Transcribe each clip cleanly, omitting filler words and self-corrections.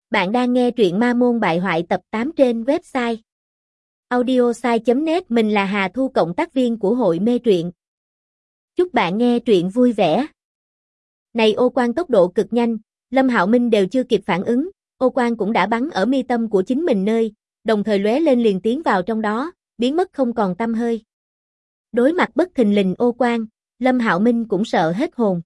Bạn đang nghe truyện Ma Môn Bại Hoại tập 8 trên website audiosai.net. Mình là Hà Thu, cộng tác viên của hội mê truyện. Chúc bạn nghe truyện vui vẻ. Này ô quang tốc độ cực nhanh, Lâm Hạo Minh đều chưa kịp phản ứng, ô quang cũng đã bắn ở mi tâm của chính mình nơi, đồng thời lóe lên liền tiến vào trong đó, biến mất không còn tăm hơi. Đối mặt bất thình lình ô quang, Lâm Hạo Minh cũng sợ hết hồn.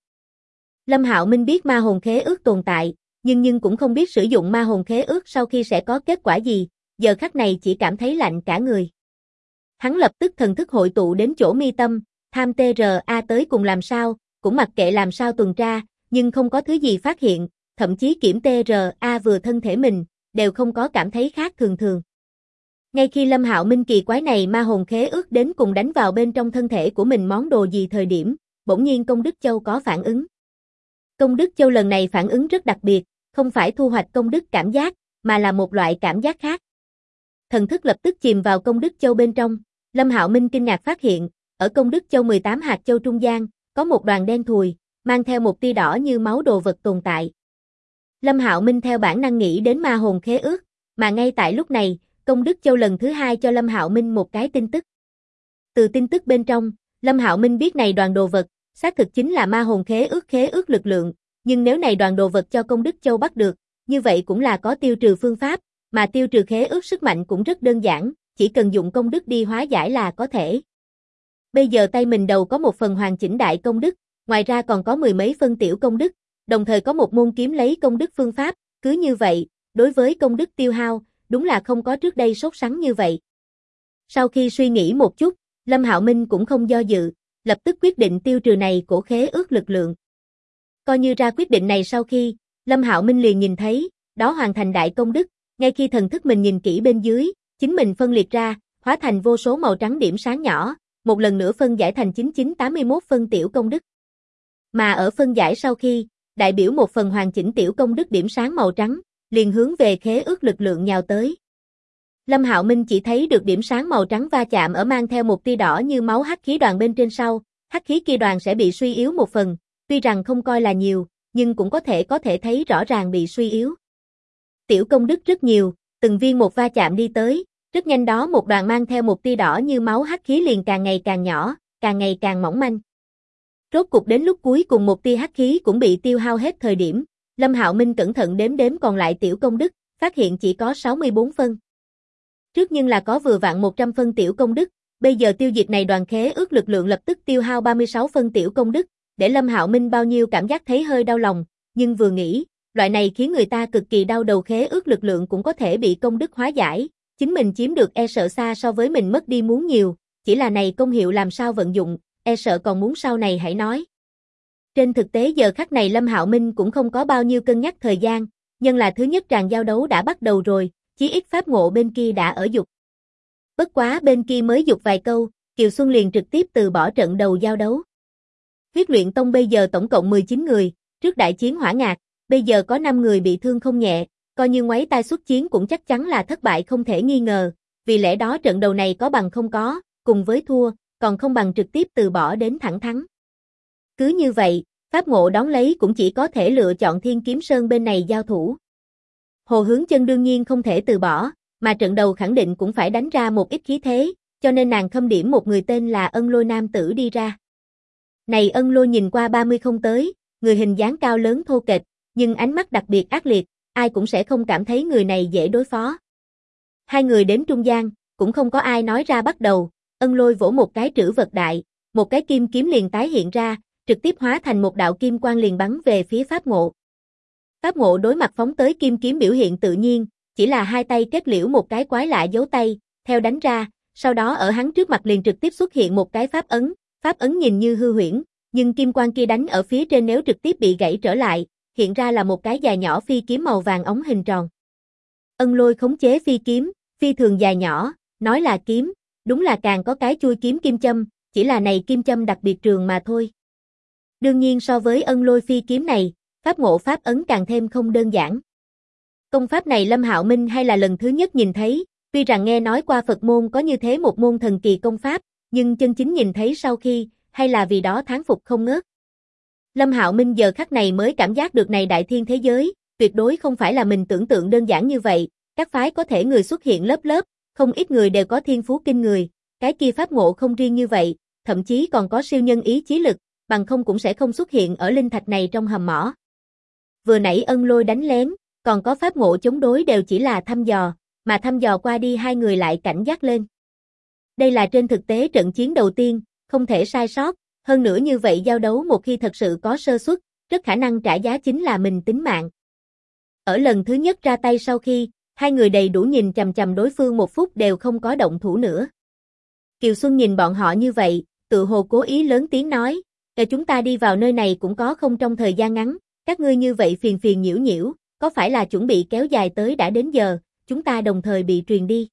Lâm Hạo Minh biết ma hồn khế ước tồn tại, nhưng cũng không biết sử dụng ma hồn khế ước sau khi sẽ có kết quả gì, giờ khắc này chỉ cảm thấy lạnh cả người. Hắn lập tức thần thức hội tụ đến chỗ mi tâm, tham TRA tới cùng làm sao, cũng mặc kệ làm sao tuần tra, nhưng không có thứ gì phát hiện, thậm chí kiểm TRA vừa thân thể mình, đều không có cảm thấy khác thường. Ngay khi Lâm Hạo Minh kỳ quái này ma hồn khế ước đến cùng đánh vào bên trong thân thể của mình món đồ gì thời điểm, bỗng nhiên Công Đức Châu có phản ứng. Công Đức Châu lần này phản ứng rất đặc biệt, không phải thu hoạch công đức cảm giác, mà là một loại cảm giác khác. Thần thức lập tức chìm vào Công Đức Châu bên trong, Lâm Hạo Minh kinh ngạc phát hiện, ở Công Đức Châu 18 hạt châu trung gian, có một đoàn đen thùi, mang theo một tia đỏ như máu đồ vật tồn tại. Lâm Hạo Minh theo bản năng nghĩ đến ma hồn khế ước, mà ngay tại lúc này, Công Đức Châu lần thứ hai cho Lâm Hạo Minh một cái tin tức. Từ tin tức bên trong, Lâm Hạo Minh biết này đoàn đồ vật, xác thực chính là ma hồn khế ước lực lượng, nhưng nếu này đoàn đồ vật cho Công Đức Châu bắt được, như vậy cũng là có tiêu trừ phương pháp, mà tiêu trừ khế ước sức mạnh cũng rất đơn giản, chỉ cần dụng công đức đi hóa giải là có thể. Bây giờ tay mình đầu có một phần hoàn chỉnh đại công đức, ngoài ra còn có mười mấy phân tiểu công đức, đồng thời có một môn kiếm lấy công đức phương pháp, cứ như vậy, đối với công đức tiêu hao, đúng là không có trước đây sốt sắng như vậy. Sau khi suy nghĩ một chút, Lâm Hạo Minh cũng không do dự, lập tức quyết định tiêu trừ này của khế ước lực lượng. Coi như ra quyết định này sau khi, Lâm Hạo Minh liền nhìn thấy, đó hoàn thành đại công đức, ngay khi thần thức mình nhìn kỹ bên dưới, chính mình phân liệt ra, hóa thành vô số màu trắng điểm sáng nhỏ, một lần nữa phân giải thành 9981 phân tiểu công đức. Mà ở phân giải sau khi, đại biểu một phần hoàn chỉnh tiểu công đức điểm sáng màu trắng, liền hướng về khế ước lực lượng nhào tới. Lâm Hạo Minh chỉ thấy được điểm sáng màu trắng va chạm ở mang theo một tia đỏ như máu hắc khí đoàn bên trên sau, hắc khí kia đoàn sẽ bị suy yếu một phần, tuy rằng không coi là nhiều, nhưng cũng có thể thấy rõ ràng bị suy yếu. Tiểu công đức rất nhiều, từng viên một va chạm đi tới, rất nhanh đó một đoàn mang theo một tia đỏ như máu hắc khí liền càng ngày càng nhỏ, càng ngày càng mỏng manh. Rốt cục đến lúc cuối cùng một tia hắc khí cũng bị tiêu hao hết thời điểm, Lâm Hạo Minh cẩn thận đếm còn lại tiểu công đức, phát hiện chỉ có 64 phân. Trước nhưng là có vừa vặn 100 phân tiểu công đức, bây giờ tiêu diệt này đoàn khế ước lực lượng lập tức tiêu hao 36 phân tiểu công đức, để Lâm Hạo Minh bao nhiêu cảm giác thấy hơi đau lòng, nhưng vừa nghĩ, loại này khiến người ta cực kỳ đau đầu khế ước lực lượng cũng có thể bị công đức hóa giải, chính mình chiếm được e sợ xa so với mình mất đi muốn nhiều, chỉ là này công hiệu làm sao vận dụng, e sợ còn muốn sau này hãy nói. Trên thực tế giờ khắc này Lâm Hạo Minh cũng không có bao nhiêu cân nhắc thời gian, nhưng là thứ nhất tràng giao đấu đã bắt đầu rồi, chí ít pháp ngộ bên kia đã ở dục. Bất quá bên kia mới dục vài câu, Kiều Xuân liền trực tiếp từ bỏ trận đầu giao đấu. Huyết luyện tông bây giờ tổng cộng 19 người, trước đại chiến hỏa ngạc, bây giờ có 5 người bị thương không nhẹ, coi như ngoáy tai xuất chiến cũng chắc chắn là thất bại không thể nghi ngờ, vì lẽ đó trận đầu này có bằng không có, cùng với thua, còn không bằng trực tiếp từ bỏ đến thẳng thắng. Cứ như vậy, pháp ngộ đón lấy cũng chỉ có thể lựa chọn Thiên Kiếm Sơn bên này giao thủ. Hồ Hướng Chân đương nhiên không thể từ bỏ, mà trận đầu khẳng định cũng phải đánh ra một ít khí thế, cho nên nàng khâm điểm một người tên là Ân Lôi nam tử đi ra. Này Ân Lôi nhìn qua 30 không tới, người hình dáng cao lớn thô kệch, nhưng ánh mắt đặc biệt ác liệt, ai cũng sẽ không cảm thấy người này dễ đối phó. Hai người đến trung gian, cũng không có ai nói ra bắt đầu, Ân Lôi vỗ một cái trữ vật đại, một cái kim kiếm liền tái hiện ra, trực tiếp hóa thành một đạo kim quang liền bắn về phía Pháp Ngộ. Pháp Ngộ đối mặt phóng tới kim kiếm biểu hiện tự nhiên, chỉ là hai tay kết liễu một cái quái lạ dấu tay, theo đánh ra, sau đó ở hắn trước mặt liền trực tiếp xuất hiện một cái pháp ấn nhìn như hư huyễn, nhưng kim quang kia đánh ở phía trên nếu trực tiếp bị gãy trở lại, hiện ra là một cái dài nhỏ phi kiếm màu vàng óng hình tròn. Ân Lôi khống chế phi kiếm, phi thường dài nhỏ, nói là kiếm, đúng là càng có cái chui kiếm kim châm, chỉ là này kim châm đặc biệt trường mà thôi. Đương nhiên so với Ân Lôi phi kiếm này, pháp ngộ pháp ấn càng thêm không đơn giản. Công pháp này Lâm Hạo Minh hay là lần thứ nhất nhìn thấy, tuy rằng nghe nói qua Phật môn có như thế một môn thần kỳ công pháp, nhưng chân chính nhìn thấy sau khi, hay là vì đó thán phục không ngớt. Lâm Hạo Minh giờ khắc này mới cảm giác được này đại thiên thế giới, tuyệt đối không phải là mình tưởng tượng đơn giản như vậy, các phái có thể người xuất hiện lớp lớp, không ít người đều có thiên phú kinh người, cái kia pháp ngộ không riêng như vậy, thậm chí còn có siêu nhân ý chí lực, bằng không cũng sẽ không xuất hiện ở linh thạch này trong hầm mỏ. Vừa nãy Ân Lôi đánh lén, còn có pháp ngộ chống đối đều chỉ là thăm dò, mà thăm dò qua đi hai người lại cảnh giác lên. Đây là trên thực tế trận chiến đầu tiên, không thể sai sót, hơn nữa như vậy giao đấu một khi thật sự có sơ suất, rất khả năng trả giá chính là mình tính mạng. Ở lần thứ nhất ra tay sau khi, hai người đầy đủ nhìn chằm chằm đối phương một phút đều không có động thủ nữa. Kiều Xuân nhìn bọn họ như vậy, tự hồ cố ý lớn tiếng nói, chúng ta đi vào nơi này cũng có không trong thời gian ngắn, các ngươi như vậy phiền phiền nhiễu nhiễu, có phải là chuẩn bị kéo dài tới đã đến giờ, chúng ta đồng thời bị truyền đi.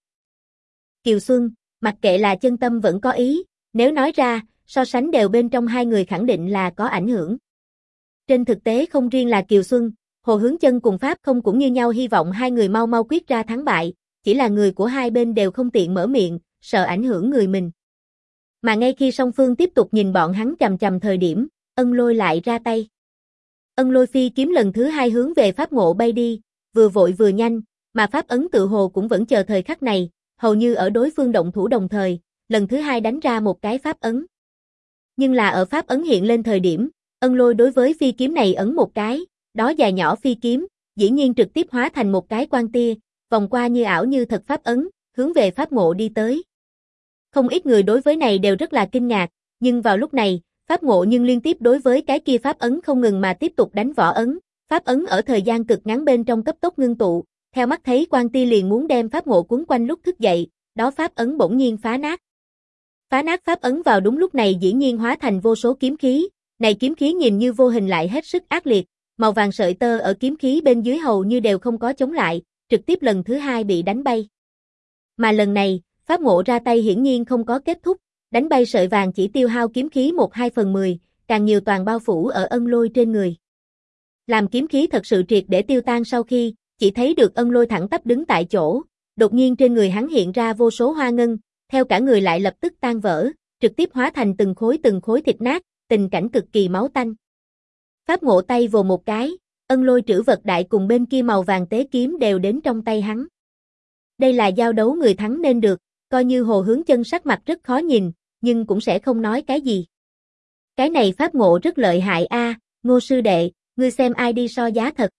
Kiều Xuân, mặc kệ là chân tâm vẫn có ý, nếu nói ra, so sánh đều bên trong hai người khẳng định là có ảnh hưởng. Trên thực tế không riêng là Kiều Xuân, Hồ Hướng Chân cùng Pháp Không cũng như nhau hy vọng hai người mau mau quyết ra thắng bại, chỉ là người của hai bên đều không tiện mở miệng, sợ ảnh hưởng người mình. Mà ngay khi song phương tiếp tục nhìn bọn hắn chằm chằm thời điểm, Ân Lôi lại ra tay. Ân Lôi phi kiếm lần thứ hai hướng về Pháp Ngộ bay đi, vừa vội vừa nhanh, mà Pháp Ấn tự hồ cũng vẫn chờ thời khắc này, hầu như ở đối phương động thủ đồng thời, lần thứ hai đánh ra một cái Pháp Ấn. Nhưng là ở Pháp Ấn hiện lên thời điểm, Ân Lôi đối với phi kiếm này ấn một cái, đó dài nhỏ phi kiếm, dĩ nhiên trực tiếp hóa thành một cái quang tia, vòng qua như ảo như thật Pháp Ấn, hướng về Pháp Ngộ đi tới. Không ít người đối với này đều rất là kinh ngạc, nhưng vào lúc này, Pháp Ngộ nhưng liên tiếp đối với cái kia Pháp Ấn không ngừng mà tiếp tục đánh võ ấn, Pháp Ấn ở thời gian cực ngắn bên trong cấp tốc ngưng tụ, theo mắt thấy quang tia liền muốn đem Pháp Ngộ cuốn quanh lúc thức dậy, đó Pháp Ấn bỗng nhiên phá nát. Phá nát Pháp Ấn vào đúng lúc này dĩ nhiên hóa thành vô số kiếm khí, này kiếm khí nhìn như vô hình lại hết sức ác liệt, màu vàng sợi tơ ở kiếm khí bên dưới hầu như đều không có chống lại, trực tiếp lần thứ hai bị đánh bay. Mà lần này, Pháp Ngộ ra tay hiển nhiên không có kết thúc, đánh bay sợi vàng chỉ tiêu hao kiếm khí 1/2/10, càng nhiều toàn bao phủ ở Ân Lôi trên người. Làm kiếm khí thật sự triệt để tiêu tan sau khi, chỉ thấy được Ân Lôi thẳng tắp đứng tại chỗ, đột nhiên trên người hắn hiện ra vô số hoa ngân, theo cả người lại lập tức tan vỡ, trực tiếp hóa thành từng khối thịt nát, tình cảnh cực kỳ máu tanh. Pháp Ngộ tay vồ một cái, Ân Lôi trữ vật đại cùng bên kia màu vàng tế kiếm đều đến trong tay hắn. Đây là giao đấu người thắng nên được, coi như Hồ Hướng Chân sắc mặt rất khó nhìn, nhưng cũng sẽ không nói cái gì. Cái này Pháp Ngộ rất lợi hại a, Ngô sư đệ, ngươi xem ai đi so giá thật.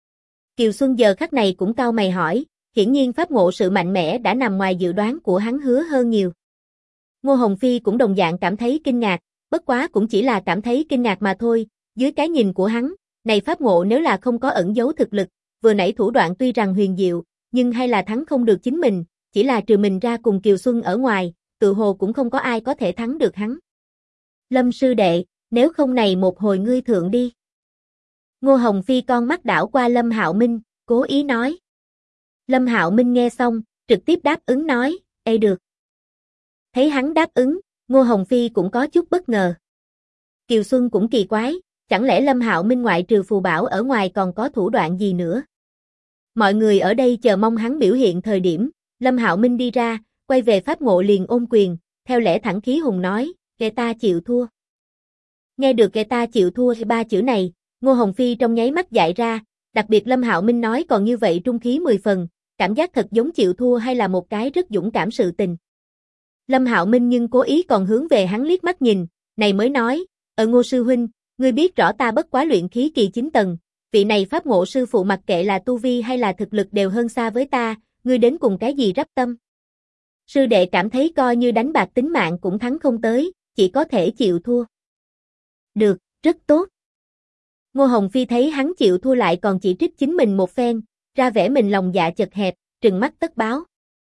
Kiều Xuân giờ khắc này cũng cau mày hỏi, hiển nhiên Pháp Ngộ sự mạnh mẽ đã nằm ngoài dự đoán của hắn hứa hơn nhiều. Ngô Hồng Phi cũng đồng dạng cảm thấy kinh ngạc, bất quá cũng chỉ là cảm thấy kinh ngạc mà thôi, dưới cái nhìn của hắn, này Pháp Ngộ nếu là không có ẩn giấu thực lực, vừa nãy thủ đoạn tuy rằng huyền diệu, nhưng hay là thắng không được chính mình, chỉ là trừ mình ra cùng Kiều Xuân ở ngoài, tự hồ cũng không có ai có thể thắng được hắn. Lâm sư đệ, nếu không này một hồi ngươi thượng đi. Ngô Hồng Phi con mắt đảo qua Lâm Hạo Minh, cố ý nói. Lâm Hạo Minh nghe xong, trực tiếp đáp ứng nói, ê được. Thấy hắn đáp ứng, Ngô Hồng Phi cũng có chút bất ngờ. Kiều Xuân cũng kỳ quái, chẳng lẽ Lâm Hạo Minh ngoại trừ phù bảo ở ngoài còn có thủ đoạn gì nữa. Mọi người ở đây chờ mong hắn biểu hiện thời điểm, Lâm Hạo Minh đi ra, quay về Pháp Ngộ liền ôm quyền, theo lẽ thẳng khí hùng nói, kẻ ta chịu thua. Nghe được kẻ ta chịu thua ba chữ này, Ngô Hồng Phi trong nháy mắt dại ra, đặc biệt Lâm Hạo Minh nói còn như vậy trung khí 10 phần, cảm giác thật giống chịu thua hay là một cái rất dũng cảm sự tình. Lâm Hạo Minh nhưng cố ý còn hướng về hắn liếc mắt nhìn, này mới nói, Ngô sư huynh, ngươi biết rõ ta bất quá luyện khí kỳ 9 tầng, vị này Pháp Ngộ sư phụ mặc kệ là tu vi hay là thực lực đều hơn xa với ta, ngươi đến cùng cái gì rắp tâm. Sư đệ cảm thấy coi như đánh bạc tính mạng cũng thắng không tới, chỉ có thể chịu thua. Được, rất tốt. Ngô Hồng Phi thấy hắn chịu thua lại còn chỉ trích chính mình một phen, ra vẻ mình lòng dạ chật hẹp, trừng mắt tất báo.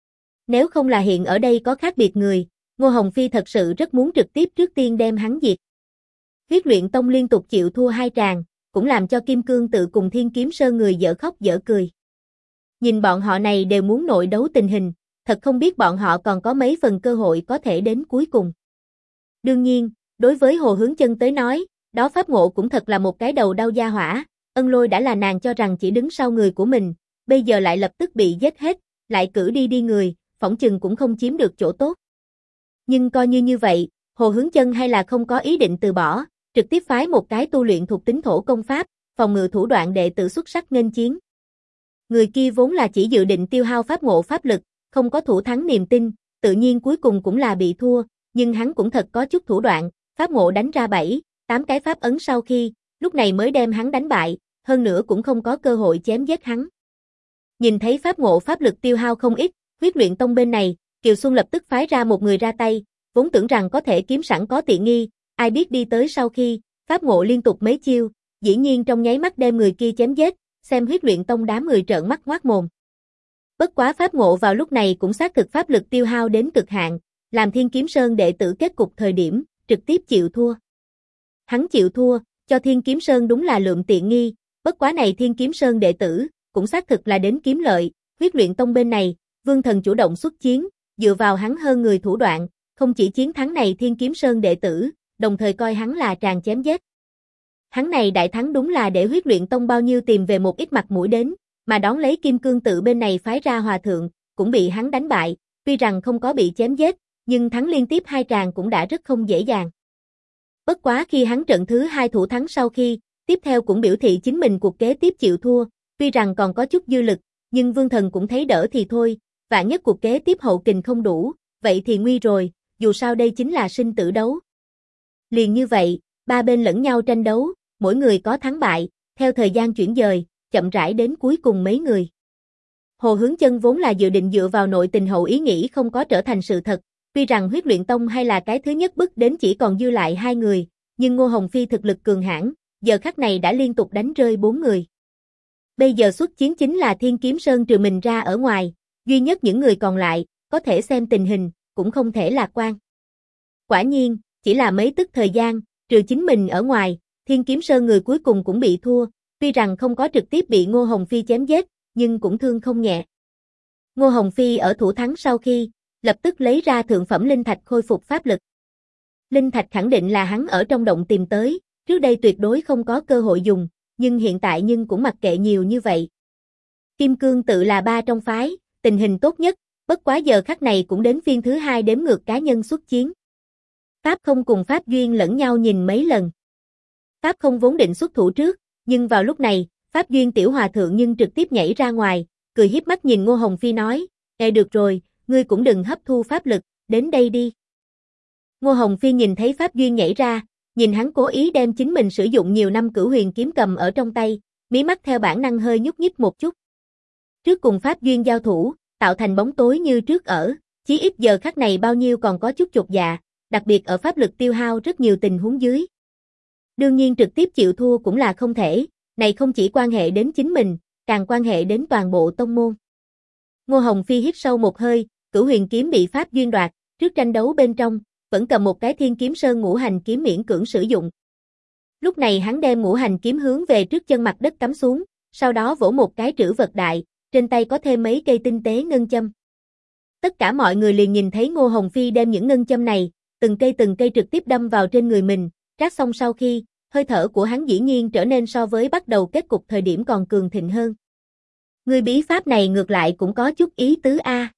Nếu không là hiện ở đây có khác biệt người, Ngô Hồng Phi thật sự rất muốn trực tiếp trước tiên đem hắn diệt. Huyết Luyện Tông liên tục chịu thua 2 tràng, cũng làm cho Kim Cương Tự cùng Thiên Kiếm Sơn người dở khóc dở cười. Nhìn bọn họ này đều muốn nội đấu tình hình, thật không biết bọn họ còn có mấy phần cơ hội có thể đến cuối cùng. Đương nhiên, đối với Hồ Hướng Chân tới nói, đó Pháp Ngộ cũng thật là một cái đầu đau da hỏa, Ân Lôi đã là nàng cho rằng chỉ đứng sau người của mình, bây giờ lại lập tức bị giết hết, lại cử đi người, phỏng chừng cũng không chiếm được chỗ tốt. Nhưng coi như vậy, Hồ Hướng Chân hay là không có ý định từ bỏ, trực tiếp phái một cái tu luyện thuộc tính thổ công pháp, phòng ngự thủ đoạn đệ tử xuất sắc nghênh chiến. Người kia vốn là chỉ dự định tiêu hao pháp ngộ pháp lực, không có thủ thắng niềm tin, tự nhiên cuối cùng cũng là bị thua, nhưng hắn cũng thật có chút thủ đoạn, pháp ngộ đánh ra 7, 8 cái pháp ấn sau khi, lúc này mới đem hắn đánh bại, hơn nữa cũng không có cơ hội chém giết hắn. Nhìn thấy pháp ngộ pháp lực tiêu hao không ít, Huyết Luyện Tông bên này, Kiều Xuân lập tức phái ra một người ra tay, vốn tưởng rằng có thể kiếm sẵn có tiện nghi, ai biết đi tới sau khi, pháp ngộ liên tục mấy chiêu, dĩ nhiên trong nháy mắt đem người kia chém giết, xem Huyết Luyện Tông đám người trợn mắt ngoác mồm. Bất quá pháp ngộ vào lúc này cũng xác thực pháp lực tiêu hao đến cực hạn, làm Thiên Kiếm Sơn đệ tử kết cục thời điểm, trực tiếp chịu thua. Hắn chịu thua, cho Thiên Kiếm Sơn đúng là lượm tiện nghi, bất quá này Thiên Kiếm Sơn đệ tử, cũng xác thực là đến kiếm lợi, Huyết Luyện Tông bên này, Vương Thần chủ động xuất chiến, dựa vào hắn hơn người thủ đoạn, không chỉ chiến thắng này Thiên Kiếm Sơn đệ tử, đồng thời coi hắn là tràn chém giết. Hắn này đại thắng đúng là để Huyết Luyện Tông bao nhiêu tìm về một ít mặt mũi đến, mà đón lấy Kim Cương Tự bên này phái ra hòa thượng, cũng bị hắn đánh bại, tuy rằng không có bị chém giết, nhưng thắng liên tiếp 2 tràng cũng đã rất không dễ dàng. Bất quá khi hắn trận thứ 2 thủ thắng sau khi, tiếp theo cũng biểu thị chính mình cuộc kế tiếp chịu thua, tuy rằng còn có chút dư lực, nhưng Vương Thần cũng thấy đỡ thì thôi, vạn nhất cuộc kế tiếp hậu kình không đủ, vậy thì nguy rồi, dù sao đây chính là sinh tử đấu. Liền như vậy, 3 bên lẫn nhau tranh đấu, mỗi người có thắng bại, theo thời gian chuyển dời, chậm rãi đến cuối cùng mấy người. Hồ Hướng Chân vốn là dự định dựa vào nội tình hậu ý nghĩ không có trở thành sự thật, tuy rằng Huyết Luyện Tông hay là cái thứ nhất bức đến chỉ còn dư lại 2 người, nhưng Ngô Hồng Phi thực lực cường hãn, giờ khắc này đã liên tục đánh rơi 4 người. Bây giờ xuất chiến chính là Thiên Kiếm Sơn trừ mình ra ở ngoài, duy nhất những người còn lại, có thể xem tình hình, cũng không thể lạc quan. Quả nhiên, chỉ là mấy tức thời gian, trừ chính mình ở ngoài, Thiên Kiếm Sơn người cuối cùng cũng bị thua, tuy rằng không có trực tiếp bị Ngô Hồng Phi chém giết, nhưng cũng thương không nhẹ. Ngô Hồng Phi ở thủ thắng sau khi, lập tức lấy ra thượng phẩm linh thạch khôi phục pháp lực. Linh thạch khẳng định là hắn ở trong động tìm tới, trước đây tuyệt đối không có cơ hội dùng, nhưng hiện tại nhưng cũng mặc kệ nhiều như vậy. Kim Cương Tự là 3 trong phái, tình hình tốt nhất, bất quá giờ khắc này cũng đến phiên thứ 2 đếm ngược cá nhân xuất chiến. Pháp Không cùng Pháp Duyên lẫn nhau nhìn mấy lần. Pháp Không vốn định xuất thủ trước, nhưng vào lúc này, Pháp Duyên tiểu hòa thượng nhưng trực tiếp nhảy ra ngoài, cười hiếp mắt nhìn Ngô Hồng Phi nói, được rồi, ngươi cũng đừng hấp thu pháp lực, đến đây đi. Ngô Hồng Phi nhìn thấy Pháp Duyên nhảy ra, nhìn hắn cố ý đem chính mình sử dụng nhiều năm Cửu Huyền kiếm cầm ở trong tay, mí mắt theo bản năng hơi nhúc nhích một chút. Trước cùng Pháp Duyên giao thủ, tạo thành bóng tối như trước ở, chí ít giờ khắc này bao nhiêu còn có chút chột dạ, đặc biệt ở pháp lực tiêu hao rất nhiều tình huống dưới. Đương nhiên trực tiếp chịu thua cũng là không thể, này không chỉ quan hệ đến chính mình, càng quan hệ đến toàn bộ tông môn. Ngô Hồng Phi hít sâu một hơi, Cửu Huyền kiếm bị Pháp Duyên đoạt, trước tranh đấu bên trong, vẫn cầm một cái Thiên Kiếm Sơn ngũ hành kiếm miễn cưỡng sử dụng. Lúc này hắn đem ngũ hành kiếm hướng về trước chân mặt đất cắm xuống, sau đó vỗ một cái trữ vật đại, trên tay có thêm mấy cây tinh tế ngân châm. Tất cả mọi người liền nhìn thấy Ngô Hồng Phi đem những ngân châm này, từng cây trực tiếp đâm vào trên người mình, rát xong sau khi, hơi thở của hắn dĩ nhiên trở nên so với bắt đầu kết cục thời điểm còn cường thịnh hơn. Người bí pháp này ngược lại cũng có chút ý tứ a.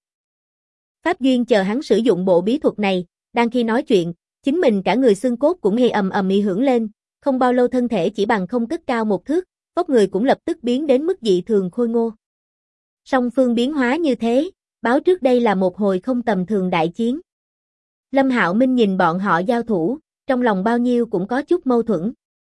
Pháp Duyên chờ hắn sử dụng bộ bí thuật này, đang khi nói chuyện, chính mình cả người xương cốt cũng hề ầm ĩ hưởng lên, không bao lâu thân thể chỉ bằng không cất cao 1 thước, vóc người cũng lập tức biến đến mức dị thường khôi ngô. Song phương biến hóa như thế, báo trước đây là một hồi không tầm thường đại chiến. Lâm Hạo Minh nhìn bọn họ giao thủ, trong lòng bao nhiêu cũng có chút mâu thuẫn.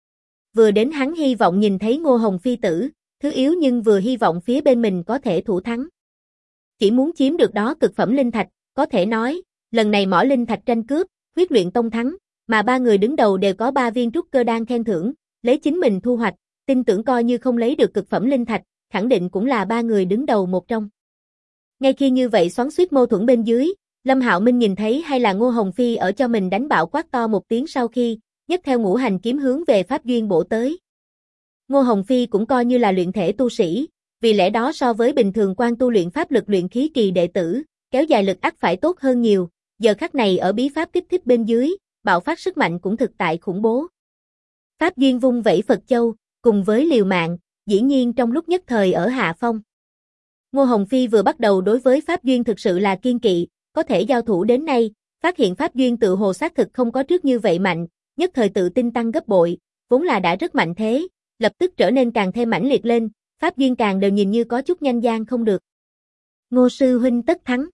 Vừa đến hắn hy vọng nhìn thấy Ngô Hồng Phi tử, thứ yếu nhưng vừa hy vọng phía bên mình có thể thủ thắng. Chỉ muốn chiếm được đó cực phẩm linh thạch, có thể nói, lần này mỏ linh thạch tranh cướp, Huyết Luyện Tông thắng, mà 3 người đứng đầu đều có 3 viên trúc cơ đan khen thưởng, lấy chính mình thu hoạch, tin tưởng coi như không lấy được cực phẩm linh thạch, khẳng định cũng là 3 người đứng đầu một trong. Ngay khi như vậy xoắn xuýt mâu thuẫn bên dưới, Lâm Hạo Minh nhìn thấy hay là Ngô Hồng Phi ở cho mình đánh bạo quát to một tiếng sau khi, nhấc theo ngũ hành kiếm hướng về Pháp Duyên bổ tới. Ngô Hồng Phi cũng coi như là luyện thể tu sĩ, vì lẽ đó so với bình thường quan tu luyện pháp lực luyện khí kỳ đệ tử, kéo dài lực ắt phải tốt hơn nhiều, giờ khắc này ở bí pháp kích thích bên dưới, bạo phát sức mạnh cũng thực tại khủng bố. Pháp Duyên vung vẩy Phật Châu, cùng với liều mạng, dĩ nhiên trong lúc nhất thời ở hạ phong. Ngô Hồng Phi vừa bắt đầu đối với Pháp Duyên thực sự là kiên kỵ, có thể giao thủ đến nay, phát hiện Pháp Duyên tự hồ xác thực không có trước như vậy mạnh, nhất thời tự tin tăng gấp bội, vốn là đã rất mạnh thế, lập tức trở nên càng thêm mãnh liệt lên, pháp duyên càng đều nhìn như có chút nhanh gian không được. Ngô sư huynh tất thắng.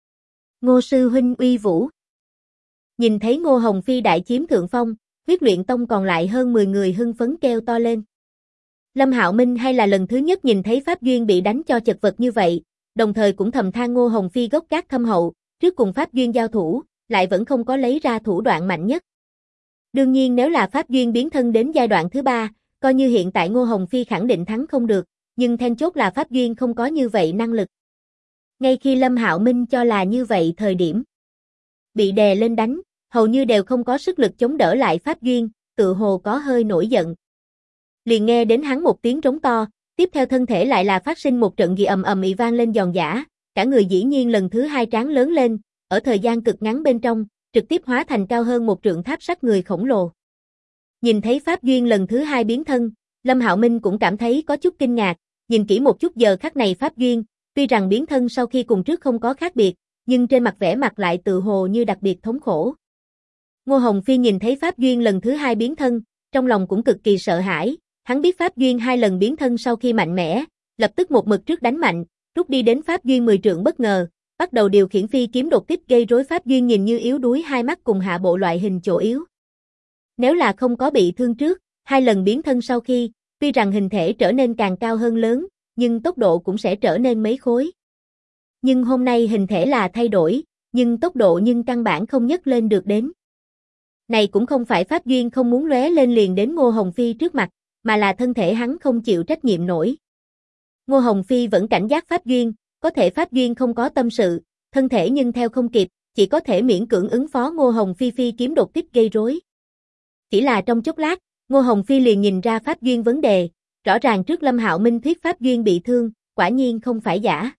Ngô sư huynh uy vũ. Nhìn thấy Ngô Hồng Phi đại chiếm thượng phong, Huyết Luyện Tông còn lại hơn 10 người hưng phấn kêu to lên. Lâm Hạo Minh hay là lần thứ nhất nhìn thấy pháp duyên bị đánh cho chật vật như vậy, đồng thời cũng thầm than Ngô Hồng Phi gốc gác thâm hậu, trước cùng pháp duyên giao thủ, lại vẫn không có lấy ra thủ đoạn mạnh nhất. Đương nhiên nếu là pháp duyên biến thân đến giai đoạn thứ 3, coi như hiện tại Ngô Hồng Phi khẳng định thắng không được, nhưng then chốt là pháp duyên không có như vậy năng lực. Ngay khi Lâm Hạo Minh cho là như vậy thời điểm bị đè lên đánh, hầu như đều không có sức lực chống đỡ lại pháp duyên, tự hồ có hơi nổi giận. Liền nghe đến hắn một tiếng trống to, tiếp theo thân thể lại là phát sinh một trận gì ầm ầm ĩ vang lên giòn giã, cả người dĩ nhiên lần thứ 2 tráng lớn lên, ở thời gian cực ngắn bên trong, trực tiếp hóa thành cao hơn một trượng tháp sắt người khổng lồ. Nhìn thấy pháp duyên lần thứ 2 biến thân, Lâm Hạo Minh cũng cảm thấy có chút kinh ngạc, nhìn kỹ một chút giờ khắc này pháp duyên, tuy rằng biến thân sau khi cùng trước không có khác biệt, nhưng trên mặt vẻ mặt lại tự hồ như đặc biệt thống khổ. Ngô Hồng Phi nhìn thấy pháp duyên lần thứ 2 biến thân, trong lòng cũng cực kỳ sợ hãi, hắn biết pháp duyên 2 lần biến thân sau khi mạnh mẽ, lập tức một mực trước đánh mạnh, rút đi đến pháp duyên 10 trượng bất ngờ, bắt đầu điều khiển phi kiếm đột kích gây rối pháp duyên nhìn như yếu đuối hai mắt cùng hạ bộ loại hình chỗ yếu. Nếu là không có bị thương trước, 2 lần biến thân sau khi, tuy rằng hình thể trở nên càng cao hơn lớn, nhưng tốc độ cũng sẽ trở nên mấy khối. Nhưng hôm nay hình thể là thay đổi, nhưng tốc độ nhưng căn bản không nhấc lên được đến. Này cũng không phải pháp duyên không muốn lóe lên liền đến Ngô Hồng Phi trước mặt, mà là thân thể hắn không chịu trách nhiệm nổi. Ngô Hồng Phi vẫn cảnh giác pháp duyên, có thể pháp duyên không có tâm sự, thân thể nhưng theo không kịp, chỉ có thể miễn cưỡng ứng phó Ngô Hồng Phi phi kiếm đột kích gây rối. Chỉ là trong chốc lát, Ngô Hồng Phi liền nhìn ra pháp duyên vấn đề, rõ ràng trước Lâm Hạo Minh thuyết pháp duyên bị thương, quả nhiên không phải giả.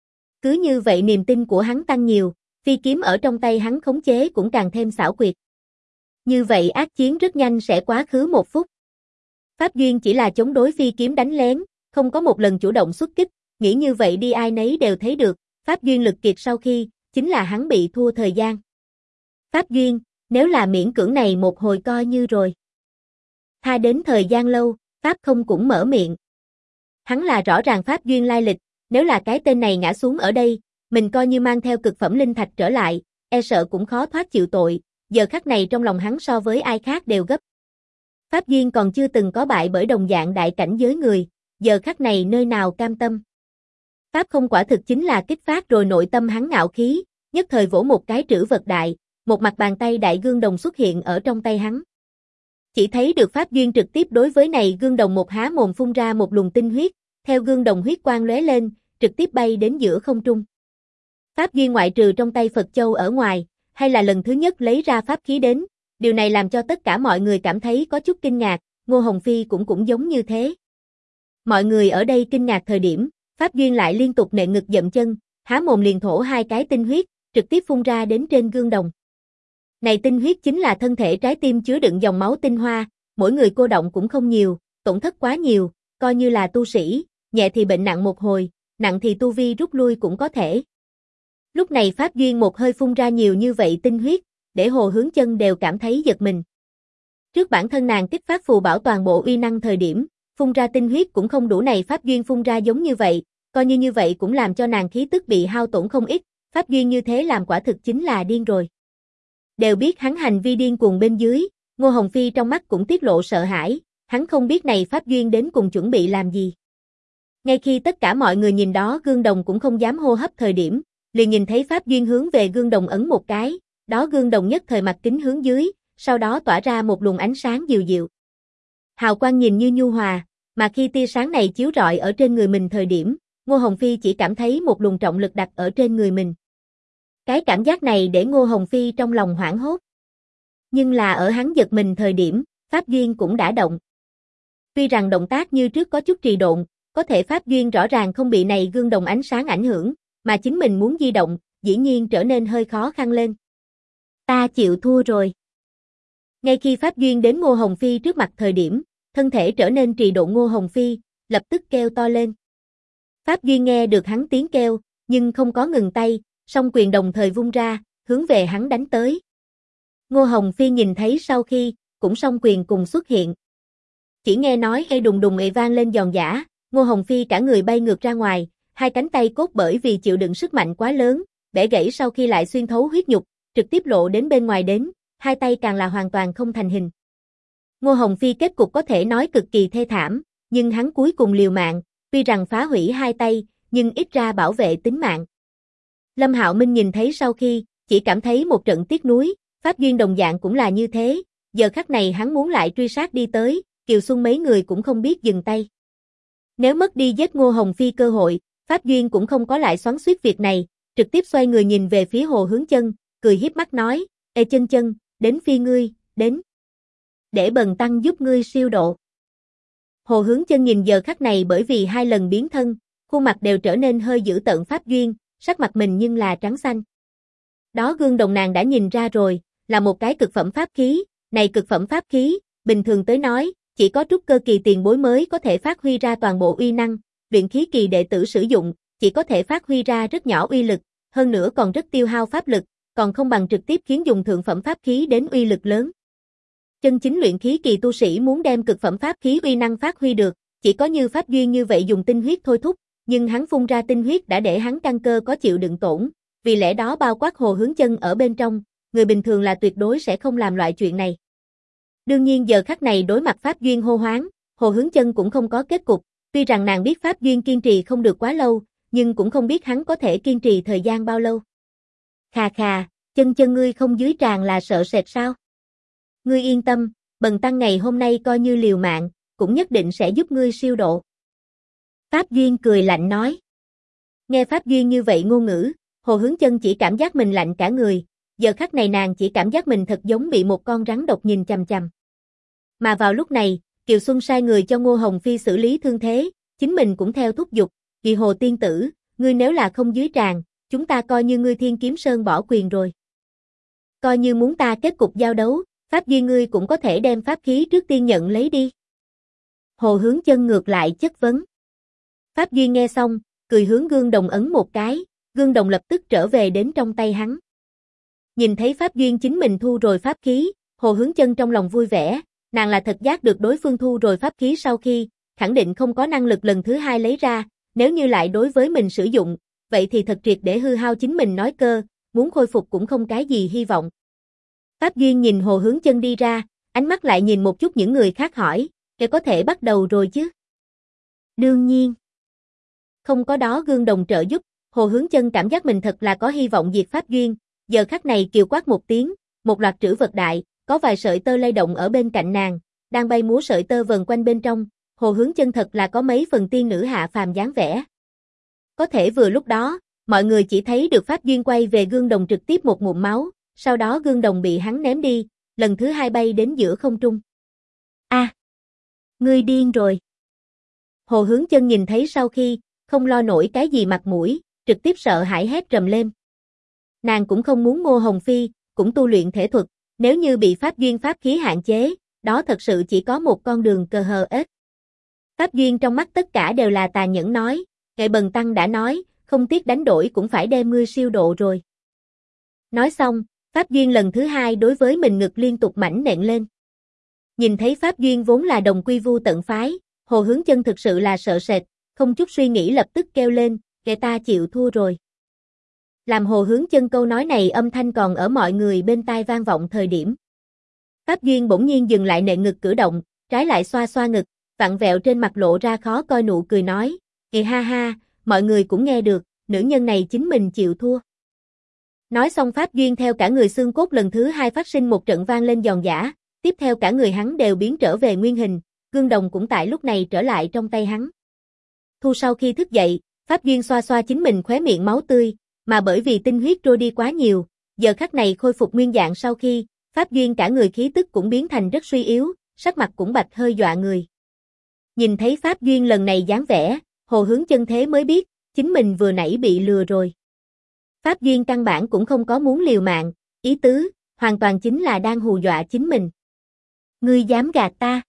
Cứ như vậy niềm tin của hắn tăng nhiều, phi kiếm ở trong tay hắn khống chế cũng càng thêm xảo quyệt. Như vậy ác chiến rất nhanh sẽ quá khứ 1 phút. Pháp duyên chỉ là chống đối phi kiếm đánh lén, không có một lần chủ động xuất kích, nghĩ như vậy đi ai nấy đều thấy được, pháp duyên lực kiệt sau khi, chính là hắn bị thua thời gian. Pháp duyên, nếu là miễn cưỡng này một hồi coi như rồi. Tha đến thời gian lâu, Pháp không cũng mở miệng. Hắn là rõ ràng pháp duyên lai lịch, nếu là cái tên này ngã xuống ở đây, mình coi như mang theo cực phẩm linh thạch trở lại, e sợ cũng khó thoát chịu tội, giờ khắc này trong lòng hắn so với ai khác đều gấp. Pháp duyên còn chưa từng có bại bởi đồng dạng đại cảnh giới người, giờ khắc này nơi nào cam tâm. Pháp không quả thực chính là kích phát rồi nội tâm hắn ngạo khí, nhất thời vỗ một cái trữ vật đại, một mặt bàn tay đại gương đồng xuất hiện ở trong tay hắn. Chỉ thấy được pháp duyên trực tiếp đối với này gương đồng một há mồm phun ra một luồng tinh huyết, theo gương đồng huyết quang lóe lên, trực tiếp bay đến giữa không trung. Pháp duyên ngoại trừ trong tay Phật Châu ở ngoài, hay là lần thứ nhất lấy ra pháp khí đến, điều này làm cho tất cả mọi người cảm thấy có chút kinh ngạc, Ngô Hồng Phi cũng giống như thế. Mọi người ở đây kinh ngạc thời điểm, pháp duyên lại liên tục nện ngực dậm chân, há mồm liền thổ 2 cái tinh huyết, trực tiếp phun ra đến trên gương đồng. Này tinh huyết chính là thân thể trái tim chứa đựng dòng máu tinh hoa, mỗi người cô động cũng không nhiều, tổn thất quá nhiều, coi như là tu sĩ, nhẹ thì bệnh nặng một hồi, nặng thì tu vi rút lui cũng có thể. Lúc này pháp duyên một hơi phun ra nhiều như vậy tinh huyết, để Hồ Hướng Chân đều cảm thấy giật mình. Trước bản thân nàng kích phát phù bảo toàn bộ uy năng thời điểm, phun ra tinh huyết cũng không đủ này pháp duyên phun ra giống như vậy, coi như vậy cũng làm cho nàng khí tức bị hao tổn không ít, pháp duyên như thế làm quả thực chính là điên rồi. Đều biết hắn hành vi điên cuồng bên dưới, Ngô Hồng Phi trong mắt cũng tiết lộ sợ hãi, hắn không biết này pháp duyên đến cùng chuẩn bị làm gì. Ngay khi tất cả mọi người nhìn đó gương đồng cũng không dám hô hấp thời điểm, liền nhìn thấy pháp duyên hướng về gương đồng ấn một cái, đó gương đồng nhất thời mặt kính hướng dưới, sau đó tỏa ra một luồng ánh sáng dịu dịu. Hào quang nhìn như nhu hòa, mà khi tia sáng này chiếu rọi ở trên người mình thời điểm, Ngô Hồng Phi chỉ cảm thấy một luồng trọng lực đặt ở trên người mình. Cái cảm giác này để Ngô Hồng Phi trong lòng hoảng hốt. Nhưng là ở hắn giật mình thời điểm, pháp duyên cũng đã động. Tuy rằng động tác như trước có chút trì độn, có thể pháp duyên rõ ràng không bị này gương đồng ánh sáng ảnh hưởng, mà chính mình muốn di động, dĩ nhiên trở nên hơi khó khăn lên. Ta chịu thua rồi. Ngay khi pháp duyên đến Ngô Hồng Phi trước mặt thời điểm, thân thể trở nên trì độn Ngô Hồng Phi, lập tức kêu to lên. Pháp duyên nghe được hắn tiếng kêu, nhưng không có ngừng tay, song quyền đồng thời vung ra, hướng về hắn đánh tới. Ngô Hồng Phi nhìn thấy sau khi, cũng song quyền cùng xuất hiện. chỉ nghe nói ê đùng đùng ệ vang lên giòn giã, Ngô Hồng Phi cả người bay ngược ra ngoài, hai cánh tay cốt bởi vì chịu đựng sức mạnh quá lớn, bẻ gãy sau khi lại xuyên thấu huyết nhục, trực tiếp lộ đến bên ngoài đến, hai tay càng là hoàn toàn không thành hình. Ngô Hồng Phi kết cục có thể nói cực kỳ thê thảm, nhưng hắn cuối cùng liều mạng, tuy rằng phá hủy hai tay, nhưng ít ra bảo vệ tính mạng. Lâm Hạo Minh nhìn thấy sau khi, chỉ cảm thấy một trận tiếc nuối, Pháp Duyên đồng dạng cũng là như thế, giờ khắc này hắn muốn lại truy sát đi tới, Kiều Xuân mấy người cũng không biết dừng tay. Nếu mất đi giết Ngô Hồng Phi cơ hội, Pháp Duyên cũng không có lại xoắn xuýt việc này, trực tiếp xoay người nhìn về phía Hồ Hướng Chân, cười hiếp mắt nói, ê Chân Chân, đến phi ngươi, đến. Để bần tăng giúp ngươi siêu độ. Hồ Hướng Chân nhìn giờ khắc này bởi vì hai lần biến thân, khuôn mặt đều trở nên hơi dữ tợn Pháp Duyên, sắc mặt mình nhưng là trắng xanh. Đó gương đồng nàng đã nhìn ra rồi, là một cái cực phẩm pháp khí, này cực phẩm pháp khí, bình thường tới nói, chỉ có trúc cơ kỳ tiền bối mới có thể phát huy ra toàn bộ uy năng, luyện khí kỳ đệ tử sử dụng, chỉ có thể phát huy ra rất nhỏ uy lực, hơn nữa còn rất tiêu hao pháp lực, còn không bằng trực tiếp khiến dùng thượng phẩm pháp khí đến uy lực lớn. Chân chính luyện khí kỳ tu sĩ muốn đem cực phẩm pháp khí uy năng phát huy được, chỉ có như Pháp Duyên như vậy dùng tinh huyết thôi thúc, nhưng hắn phun ra tinh huyết đã để hắn căn cơ có chịu đựng tổn, vì lẽ đó bao quát Hồ Hướng Chân ở bên trong, người bình thường là tuyệt đối sẽ không làm loại chuyện này. Đương nhiên giờ khắc này đối mặt Pháp Duyên hô hoáng, Hồ Hướng Chân cũng không có kết cục, tuy rằng nàng biết Pháp Duyên kiên trì không được quá lâu, nhưng cũng không biết hắn có thể kiên trì thời gian bao lâu. Khà khà, Chân Chân ngươi không dưới tràng là sợ sệt sao? Ngươi yên tâm, bần tăng ngày hôm nay coi như liều mạng, cũng nhất định sẽ giúp ngươi siêu độ. Pháp Duyên cười lạnh nói. Nghe Pháp Duyên như vậy ngôn ngữ, Hồ Hướng Chân chỉ cảm giác mình lạnh cả người, giờ khắc này nàng chỉ cảm giác mình thật giống bị một con rắn độc nhìn chằm chằm. Mà vào lúc này, Kiều Xuân sai người cho Ngô Hồng Phi xử lý thương thế, chính mình cũng theo thúc giục, "Kỳ Hồ tiên tử, ngươi nếu là không dưới tràng, chúng ta coi như ngươi Thiên Kiếm Sơn bỏ quyền rồi. Coi như muốn ta kết cục giao đấu, Pháp Duyên ngươi cũng có thể đem pháp khí trước tiên nhận lấy đi." Hồ Hướng Chân ngược lại chất vấn. Pháp Duyên nghe xong, cười hướng gương đồng ấn một cái, gương đồng lập tức trở về đến trong tay hắn. Nhìn thấy Pháp Duyên chính mình thu rồi pháp khí, Hồ Hướng Chân trong lòng vui vẻ, nàng là thật giác được đối phương thu rồi pháp khí sau khi, khẳng định không có năng lực lần thứ hai lấy ra, nếu như lại đối với mình sử dụng, vậy thì thật triệt để hư hao chính mình nói cơ, muốn khôi phục cũng không cái gì hy vọng. Pháp Duyên nhìn Hồ Hướng Chân đi ra, ánh mắt lại nhìn một chút những người khác hỏi, "Kẻ có thể bắt đầu rồi chứ?" Đương nhiên. Không có đó gương đồng trợ giúp, Hồ Hướng Chân cảm giác mình thật là có hy vọng diệt Pháp Duyên, giờ khắc này kiều quát một tiếng, một loạt trữ vật đại, có vài sợi tơ lay động ở bên cạnh nàng, đang bay múa sợi tơ vần quanh bên trong, Hồ Hướng Chân thật là có mấy phần tiên nữ hạ phàm dáng vẻ. Có thể vừa lúc đó, mọi người chỉ thấy được Pháp Duyên quay về gương đồng trực tiếp một ngụm máu, sau đó gương đồng bị hắn ném đi, lần thứ hai bay đến giữa không trung. A, ngươi điên rồi. Hồ Hướng Chân nhìn thấy sau khi, không lo nổi cái gì mặt mũi, trực tiếp sợ hãi hét trầm lên. Nàng cũng không muốn Ngô Hồng Phi, cũng tu luyện thể thuật, nếu như bị Pháp Duyên pháp khí hạn chế, đó thật sự chỉ có một con đường cờ hờ ếch. Pháp Duyên trong mắt tất cả đều là tà nhẫn nói, "Kệ bần tăng đã nói, không tiếc đánh đổi cũng phải đem ngươi siêu độ rồi." Nói xong, Pháp Duyên lần thứ hai đối với mình ngực liên tục mảnh nện lên. Nhìn thấy Pháp Duyên vốn là đồng quy vu tận phái, Hồ Hướng Chân thực sự là sợ sệt, không chút suy nghĩ lập tức kêu lên, "Kệ ta chịu thua rồi." Làm Hồ Hướng Chân câu nói này âm thanh còn ở mọi người bên tai vang vọng thời điểm. Pháp Duyên bỗng nhiên dừng lại nện ngực cử động, trái lại xoa xoa ngực, vặn vẹo trên mặt lộ ra khó coi nụ cười nói, "Kì ha ha, mọi người cũng nghe được, nữ nhân này chính mình chịu thua." Nói xong Pháp Duyên theo cả người xương cốt lần thứ hai phát sinh một trận vang lên giòn giã, tiếp theo cả người hắn đều biến trở về nguyên hình, gương đồng cũng tại lúc này trở lại trong tay hắn. Thu sau khi thức dậy, Pháp Duyên xoa xoa chính mình khóe miệng máu tươi, mà bởi vì tinh huyết trôi đi quá nhiều, giờ khắc này khôi phục nguyên dạng sau khi, Pháp Duyên cả người khí tức cũng biến thành rất suy yếu, sắc mặt cũng bạch hơi dọa người. Nhìn thấy Pháp Duyên lần này dáng vẻ, Hồ Hướng Chân thế mới biết, chính mình vừa nãy bị lừa rồi. Pháp Duyên căn bản cũng không có muốn liều mạng, ý tứ, hoàn toàn chính là đang hù dọa chính mình. "Ngươi dám gạt ta?"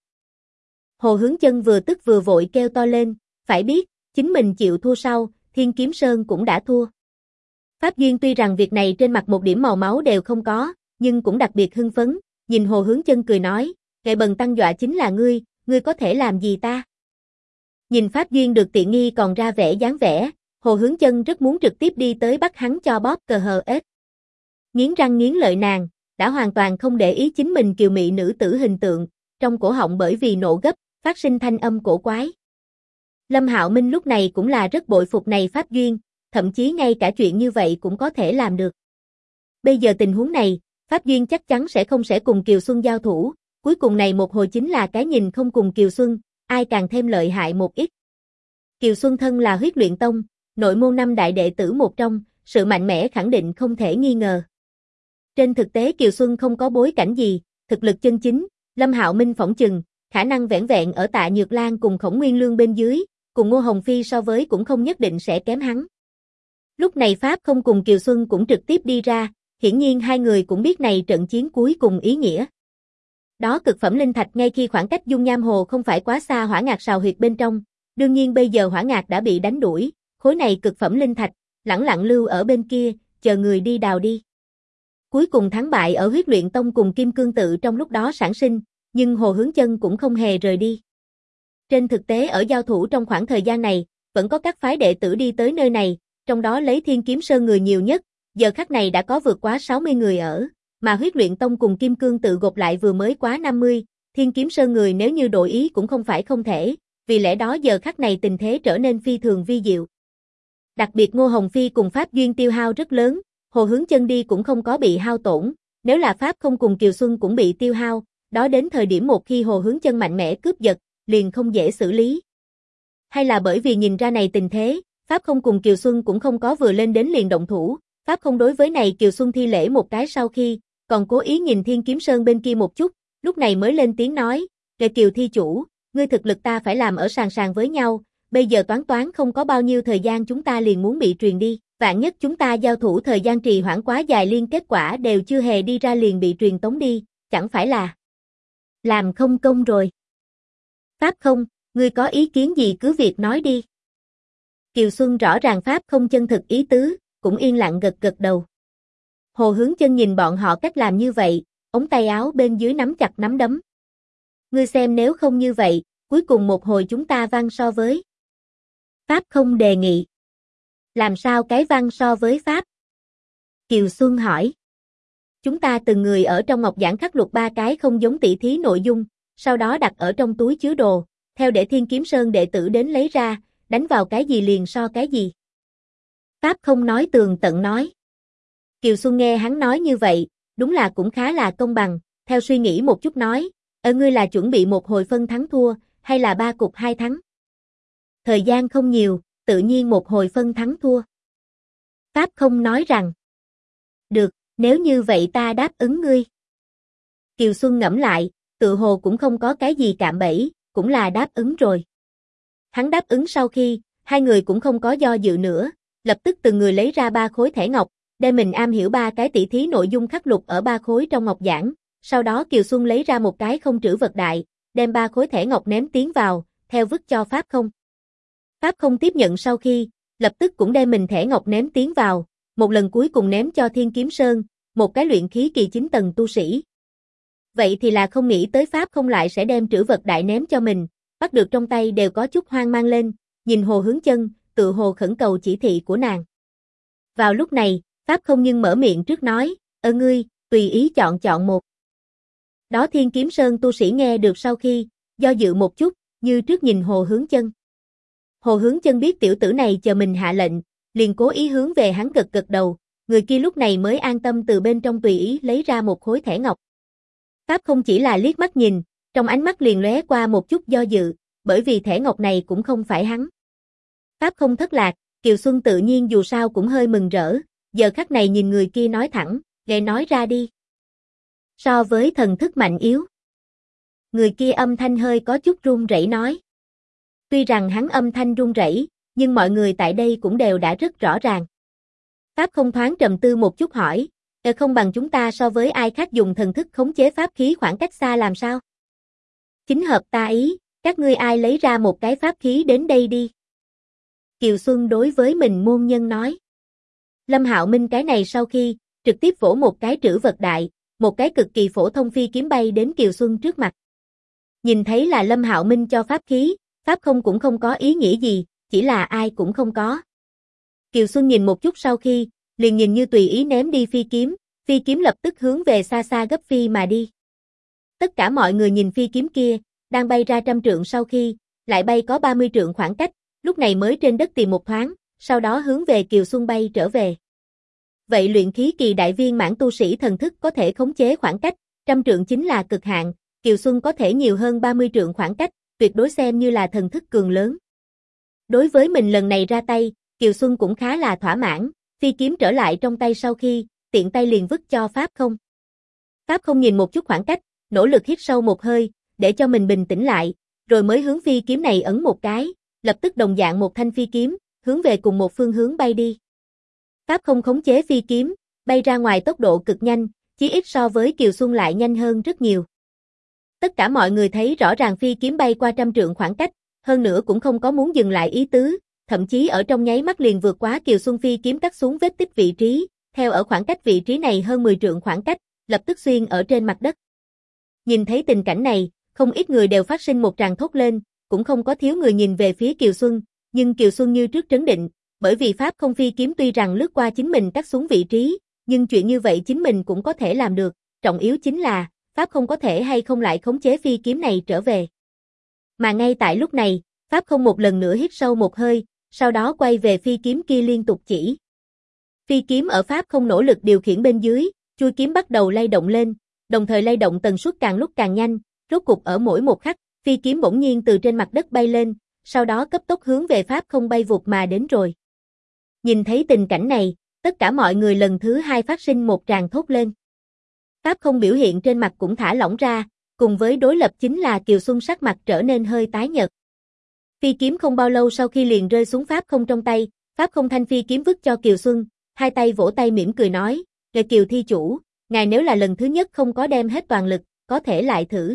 Hồ Hướng Chân vừa tức vừa vội kêu to lên, phải biết, chính mình chịu thua sau, Thiên Kiếm Sơn cũng đã thua. Pháp Duyên tuy rằng việc này trên mặt một điểm màu máu đều không có, nhưng cũng đặc biệt hưng phấn, nhìn Hồ Hướng Chân cười nói, "Kệ bần tăng dọa chính là ngươi ngươi có thể làm gì ta? Nhìn Pháp Duyên được tiện nghi còn ra vẻ dáng vẻ, Hồ Hướng Chân rất muốn trực tiếp đi tới bắt hắn cho bóp cờ hờ ết. Nghiến răng nghiến lợi nàng, đã hoàn toàn không để ý chính mình kiều mị nữ tử hình tượng, trong cổ họng bởi vì nộ gấp, phát sinh thanh âm cổ quái. Lâm Hạo Minh lúc này cũng là rất bội phục này Pháp Duyên, thậm chí ngay cả chuyện như vậy cũng có thể làm được. Bây giờ tình huống này, Pháp Duyên chắc chắn sẽ cùng Kiều Xuân giao thủ, cuối cùng này một hồi chính là cái nhìn không cùng Kiều Xuân, ai càng thêm lợi hại một ít. Kiều Xuân thân là Huyết Luyện Tông, nội môn 5 đại đệ tử một trong, sự mạnh mẽ khẳng định không thể nghi ngờ. Trên thực tế Kiều Xuân không có bối cảnh gì, thực lực chân chính, Lâm Hạo Minh phỏng chừng, khả năng vẻn vẹn ở Tạ Nhược Lan cùng Khổng Nguyên Lương bên dưới, cùng Ngô Hồng Phi so với cũng không nhất định sẽ kém hắn. Lúc này Pháp không cùng Kiều Xuân cũng trực tiếp đi ra, hiển nhiên hai người cũng biết này trận chiến cuối cùng ý nghĩa. Đó cực phẩm linh thạch ngay khi khoảng cách Dung Nham Hồ không phải quá xa Hỏa Ngạc sào huyệt bên trong, đương nhiên bây giờ Hỏa Ngạc đã bị đánh đuổi, khối này cực phẩm linh thạch, lẳng lặng lưu ở bên kia, chờ người đi đào đi. Cuối cùng thắng bại ở Huyết Luyện Tông cùng Kim Cương Tự trong lúc đó sản sinh, nhưng Hồ Hướng Chân cũng không hề rời đi. Trên thực tế ở giao thủ trong khoảng thời gian này, vẫn có các phái đệ tử đi tới nơi này, trong đó lấy Thiên Kiếm Sơn người nhiều nhất, giờ khắc này đã có vượt quá 60 người ở, mà Huyết Luyện Tông cùng Kim Cương Tự gộp lại vừa mới quá 50, Thiên Kiếm Sơn người nếu như đổi ý cũng không phải không thể, vì lẽ đó giờ khắc này tình thế trở nên phi thường vi diệu. Đặc biệt Ngô Hồng Phi cùng Pháp Duyên tiêu hao rất lớn, Hồ Hướng Chân đi cũng không có bị hao tổn, nếu là Pháp không cùng Kiều Xuân cũng bị tiêu hao, đó đến thời điểm một khi Hồ Hướng Chân mạnh mẽ cướp giật, liền không dễ xử lý. Hay là bởi vì nhìn ra này tình thế, Pháp không cùng Kiều Xuân cũng không có vừa lên đến liền động thủ, Pháp không đối với này Kiều Xuân thi lễ một cái sau khi, còn cố ý nhìn Thiên Kiếm Sơn bên kia một chút, lúc này mới lên tiếng nói, kệ Kiều thi chủ, ngươi thực lực ta phải làm ở sàn sàn với nhau, bây giờ toán không có bao nhiêu thời gian chúng ta liền muốn bị truyền đi, vạn nhất chúng ta giao thủ thời gian trì hoãn quá dài liên kết quả đều chưa hề đi ra liền bị truyền tống đi, chẳng phải là làm không công rồi. Pháp không, ngươi có ý kiến gì cứ việc nói đi. Kiều Xuân rõ ràng Pháp không chân thực ý tứ, cũng yên lặng gật gật đầu. Hồ Hướng Chân nhìn bọn họ cách làm như vậy, ống tay áo bên dưới nắm chặt nắm đấm. Ngươi xem nếu không như vậy, cuối cùng một hồi chúng ta văn so với. Pháp không đề nghị. Làm sao cái văn so với Pháp? Kiều Xuân hỏi. Chúng ta từng người ở trong ngọc giản khắc lục 3 cái không giống tỉ thí nội dung, sau đó đặt ở trong túi chứa đồ, theo để Thiên Kiếm Sơn đệ tử đến lấy ra, đánh vào cái gì liền so cái gì. Pháp không nói tường tận nói. Kiều Xuân nghe hắn nói như vậy, đúng là cũng khá là công bằng, theo suy nghĩ một chút nói, ngươi là chuẩn bị một hồi phân thắng thua, hay là 3 cục 2 thắng? Thời gian không nhiều, tự nhiên một hồi phân thắng thua. Pháp không nói rằng, được, nếu như vậy ta đáp ứng ngươi. Kiều Xuân ngẫm lại, tự hồ cũng không có cái gì cạm bẫy, cũng là đáp ứng rồi. Hắn đáp ứng sau khi, hai người cũng không có do dự nữa, lập tức từng người lấy ra 3 khối thẻ ngọc, đem mình am hiểu 3 cái tỉ thí nội dung khắc lục ở 3 khối trong ngọc giản, sau đó Kiều Xuân lấy ra một cái không trữ vật đại, đem 3 khối thẻ ngọc ném tiến vào, theo vứt cho Pháp không. Pháp không tiếp nhận sau khi, lập tức cũng đem mình thẻ ngọc ném tiến vào, một lần cuối cùng ném cho Thiên Kiếm Sơn, một cái luyện khí kỳ 9 tầng tu sĩ. Vậy thì là không nghĩ tới Pháp không lại sẽ đem trữ vật đại ném cho mình, bắt được trong tay đều có chút hoang mang lên, nhìn Hồ Hướng Chân, tự hồ khẩn cầu chỉ thị của nàng. Vào lúc này, Pháp không nhưng mở miệng trước nói, ngươi, tùy ý chọn một. Đó Thiên Kiếm Sơn tu sĩ nghe được sau khi, do dự một chút, như trước nhìn Hồ Hướng Chân. Hồ Hướng Chân biết tiểu tử này chờ mình hạ lệnh, liền cố ý hướng về hắn gật gật đầu, người kia lúc này mới an tâm từ bên trong tùy ý lấy ra một khối thẻ ngọc. Pháp không chỉ là liếc mắt nhìn, trong ánh mắt liền lóe qua một chút do dự, bởi vì thẻ ngọc này cũng không phải hắn. Pháp không thất lạc, Kiều Xuân tự nhiên dù sao cũng hơi mừng rỡ, giờ khắc này nhìn người kia nói thẳng, nghe nói ra đi. So với thần thức mạnh yếu. Người kia âm thanh hơi có chút run rẩy nói. Tuy rằng hắn âm thanh run rẩy, nhưng mọi người tại đây cũng đều đã rất rõ ràng. Pháp không thoáng trầm tư một chút hỏi, không bằng chúng ta so với ai khác dùng thần thức khống chế pháp khí khoảng cách xa làm sao? Chính hợp ta ý, các ngươi ai lấy ra một cái pháp khí đến đây đi. Kiều Xuân đối với mình môn nhân nói. Lâm Hạo Minh cái này sau khi, trực tiếp vỗ một cái trữ vật đại, một cái cực kỳ phổ thông phi kiếm bay đến Kiều Xuân trước mặt. Nhìn thấy là Lâm Hạo Minh cho pháp khí, pháp không cũng không có ý nghĩa gì, chỉ là ai cũng không có. Kiều Xuân nhìn một chút sau khi, liền nhìn như tùy ý ném đi phi kiếm lập tức hướng về xa xa gấp phi mà đi. Tất cả mọi người nhìn phi kiếm kia, đang bay ra 100 trượng sau khi, lại bay có 30 trượng khoảng cách, lúc này mới trên đất tìm một thoáng, sau đó hướng về Kiều Xuân bay trở về. Vậy luyện khí kỳ đại viên mãn tu sĩ thần thức có thể khống chế khoảng cách, 100 trượng chính là cực hạn, Kiều Xuân có thể nhiều hơn 30 trượng khoảng cách, tuyệt đối xem như là thần thức cường lớn. Đối với mình lần này ra tay, Kiều Xuân cũng khá là thỏa mãn, phi kiếm trở lại trong tay sau khi, tiện tay liền vứt cho Pháp Không. Pháp Không nhìn một chút khoảng cách, nỗ lực hít sâu một hơi, để cho mình bình tĩnh lại, rồi mới hướng phi kiếm này ấn một cái, lập tức đồng dạng một thanh phi kiếm, hướng về cùng một phương hướng bay đi. Pháp Không khống chế phi kiếm, bay ra ngoài tốc độ cực nhanh, chí ít so với Kiều Xuân lại nhanh hơn rất nhiều. Tất cả mọi người thấy rõ ràng phi kiếm bay qua 100 trượng khoảng cách, hơn nữa cũng không có muốn dừng lại ý tứ, thậm chí ở trong nháy mắt liền vượt quá Kiều Xuân phi kiếm cắt xuống vết tích vị trí, theo ở khoảng cách vị trí này hơn 10 trượng khoảng cách, lập tức xuyên ở trên mặt đất. Nhìn thấy tình cảnh này, không ít người đều phát sinh một tràng thốt lên, cũng không có thiếu người nhìn về phía Kiều Xuân, nhưng Kiều Xuân như trước trấn định, bởi vì Pháp Không phi kiếm tuy rằng lướt qua chính mình cắt xuống vị trí, nhưng chuyện như vậy chính mình cũng có thể làm được, trọng yếu chính là, Pháp Không có thể hay không lại khống chế phi kiếm này trở về. Mà ngay tại lúc này, Pháp Không một lần nữa hít sâu một hơi, sau đó quay về phi kiếm kia liên tục chỉ. Phi kiếm ở Pháp Không nỗ lực điều khiển bên dưới, chuôi kiếm bắt đầu lay động lên, đồng thời lay động tần suất càng lúc càng nhanh, rốt cục ở mỗi một khắc, phi kiếm bỗng nhiên từ trên mặt đất bay lên, sau đó cấp tốc hướng về Pháp Không bay vụt mà đến rồi. Nhìn thấy tình cảnh này, tất cả mọi người lần thứ hai phát sinh một tràng thốt lên. Pháp Không biểu hiện trên mặt cũng thả lỏng ra, cùng với đối lập chính là Kiều Xuân sắc mặt trở nên hơi tái nhợt. Phi kiếm không bao lâu sau khi liền rơi xuống Pháp Không trong tay, Pháp Không thanh phi kiếm vứt cho Kiều Xuân, hai tay vỗ tay mỉm cười nói, "Ngài Kiều thi chủ, ngài nếu là lần thứ nhất không có đem hết toàn lực, có thể lại thử."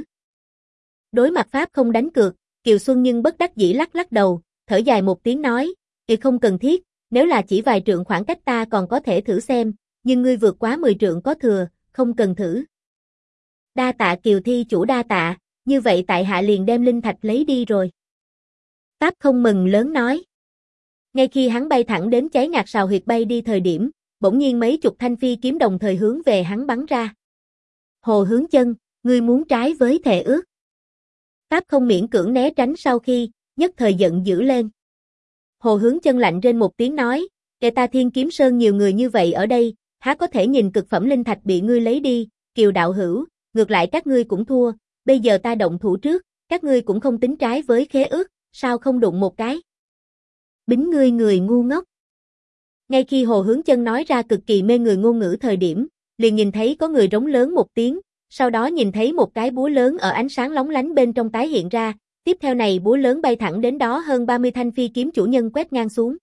Đối mặt Pháp Không đánh cược, Kiều Xuân nhưng bất đắc dĩ lắc lắc đầu, thở dài một tiếng nói, không cần thiết, nếu là chỉ vài trượng khoảng cách ta còn có thể thử xem, nhưng ngươi vượt quá 10 trượng có thừa, không cần thử." "Đa tạ Kiều thi chủ đa tạ, như vậy tại hạ liền đem linh thạch lấy đi rồi." Pháp Không mừng lớn nói. Ngay khi hắn bay thẳng đến Cháy Ngạc Sào Huyệt bay đi thời điểm, bỗng nhiên mấy chục thanh phi kiếm đồng thời hướng về hắn bắn ra. "Hồ Hướng Chân, ngươi muốn trái với thệ ước." Pháp Không miễn cưỡng né tránh sau khi, nhất thời giận dữ lên. Hồ Hướng Chân lạnh rên một tiếng nói, "Kẻ ta Thiên Kiếm Sơn nhiều người như vậy ở đây, há có thể nhìn cực phẩm linh thạch bị ngươi lấy đi, Kiều đạo hữu, ngược lại các ngươi cũng thua, bây giờ ta động thủ trước, các ngươi cũng không tính trái với khế ước, sao không đụng một cái?" Bính ngươi người ngu ngốc. Ngay khi Hồ Hướng Chân nói ra cực kỳ mê người ngôn ngữ thời điểm, liền nhìn thấy có người rống lớn một tiếng, sau đó nhìn thấy một cái búa lớn ở ánh sáng lóng lánh bên trong tái hiện ra, tiếp theo này búa lớn bay thẳng đến đó hơn 30 thanh phi kiếm chủ nhân quét ngang xuống.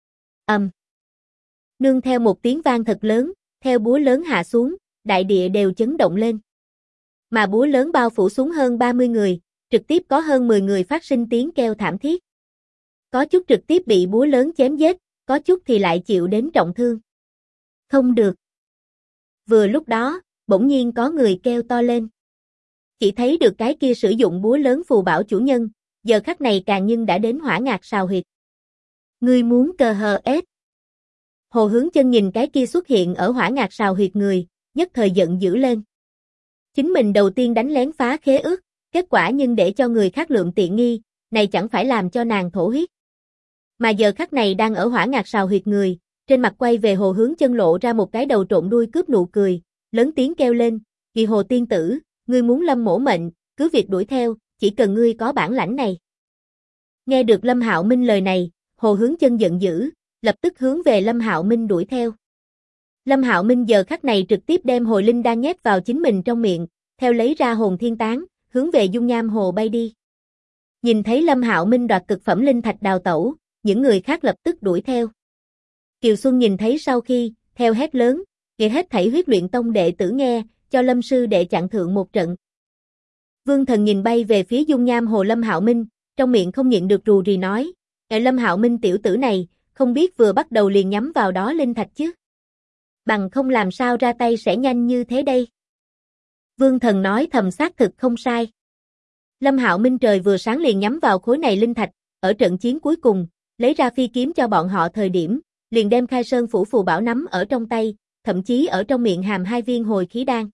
Nương theo một tiếng vang thật lớn, theo búa lớn hạ xuống, đại địa đều chấn động lên. Mà búa lớn bao phủ xuống hơn 30 người, trực tiếp có hơn 10 người phát sinh tiếng kêu thảm thiết. Có chút trực tiếp bị búa lớn chém giết, có chút thì lại chịu đến trọng thương. Không được. Vừa lúc đó, bỗng nhiên có người kêu to lên. Chỉ thấy được cái kia sử dụng búa lớn phù bảo chủ nhân, giờ khắc này càng nhưng đã đến Hỏa Ngạc Sào Huyệt. Ngươi muốn cờ hờ ết. Hồ Hướng Chân nhìn cái kia xuất hiện ở Hỏa Ngạc Sào Huyệt người, nhất thời giận dữ lên. Chính mình đầu tiên đánh lén phá khế ước, kết quả nhưng để cho người khác lượm tiện nghi, này chẳng phải làm cho nàng thổ huyết. Mà giờ khắc này đang ở Hỏa Ngạc Sào Huyệt người, trên mặt quay về Hồ Hướng Chân lộ ra một cái đầu trộn đuôi cướp nụ cười, lớn tiếng kêu lên, "Kỳ Hồ tiên tử, ngươi muốn Lâm mổ mệnh, cứ việc đuổi theo, chỉ cần ngươi có bản lãnh này." Nghe được Lâm Hạo Minh lời này, Hồ Hướng Chân giận dữ, lập tức hướng về Lâm Hạo Minh đuổi theo. Lâm Hạo Minh giờ khắc này trực tiếp đem hồi linh đan nhét vào chính mình trong miệng, theo lấy ra hồn thiên tán, hướng về dung nham hồ bay đi. Nhìn thấy Lâm Hạo Minh đoạt cực phẩm linh thạch đào tẩu, những người khác lập tức đuổi theo. Kiều Xuân nhìn thấy sau khi, theo hét lớn, "Nghe hết thảy huyết luyện tông đệ tử nghe, cho Lâm sư đệ chặn thượng một trận." Vương Thần nhìn bay về phía dung nham hồ Lâm Hạo Minh, trong miệng không nhịn được rù rì nói, Lâm Hạo Minh tiểu tử này, không biết vừa bắt đầu liền nhắm vào đó linh thạch chứ. Bằng không làm sao ra tay sẽ nhanh như thế đây." Vương Thần nói thầm xác thực không sai. Lâm Hạo Minh trời vừa sáng liền nhắm vào khối này linh thạch, ở trận chiến cuối cùng, lấy ra phi kiếm cho bọn họ thời điểm, liền đem Khai Sơn Phủ phù bảo nắm ở trong tay, thậm chí ở trong miệng hàm 2 viên hồi khí đan.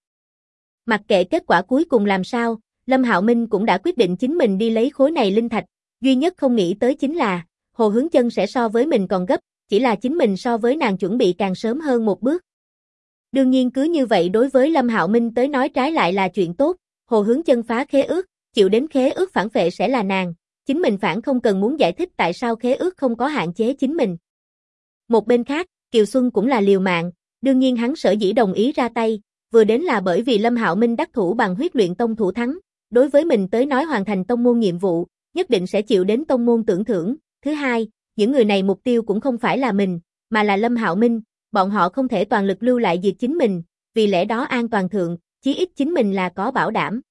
Mặc kệ kết quả cuối cùng làm sao, Lâm Hạo Minh cũng đã quyết định chính mình đi lấy khối này linh thạch, duy nhất không nghĩ tới chính là, Hồ Hướng Chân sẽ so với mình còn gấp, chỉ là chính mình so với nàng chuẩn bị càng sớm hơn một bước. Đương nhiên cứ như vậy đối với Lâm Hạo Minh tới nói trái lại là chuyện tốt, Hồ Hướng Chân phá khế ước, chịu đến khế ước phản phệ sẽ là nàng, chính mình phản không cần muốn giải thích tại sao khế ước không có hạn chế chính mình. Một bên khác, Kiều Xuân cũng là liều mạng, đương nhiên hắn sở dĩ đồng ý ra tay, vừa đến là bởi vì Lâm Hạo Minh đắc thủ bằng Huyết Luyện Tông thủ thắng, đối với mình tới nói hoàn thành tông môn nhiệm vụ, nhất định sẽ chịu đến tông môn tưởng thưởng. Thứ hai, những người này mục tiêu cũng không phải là mình, mà là Lâm Hạo Minh, bọn họ không thể toàn lực lưu lại diệt chính mình, vì lẽ đó an toàn thượng, chí ít chính mình là có bảo đảm.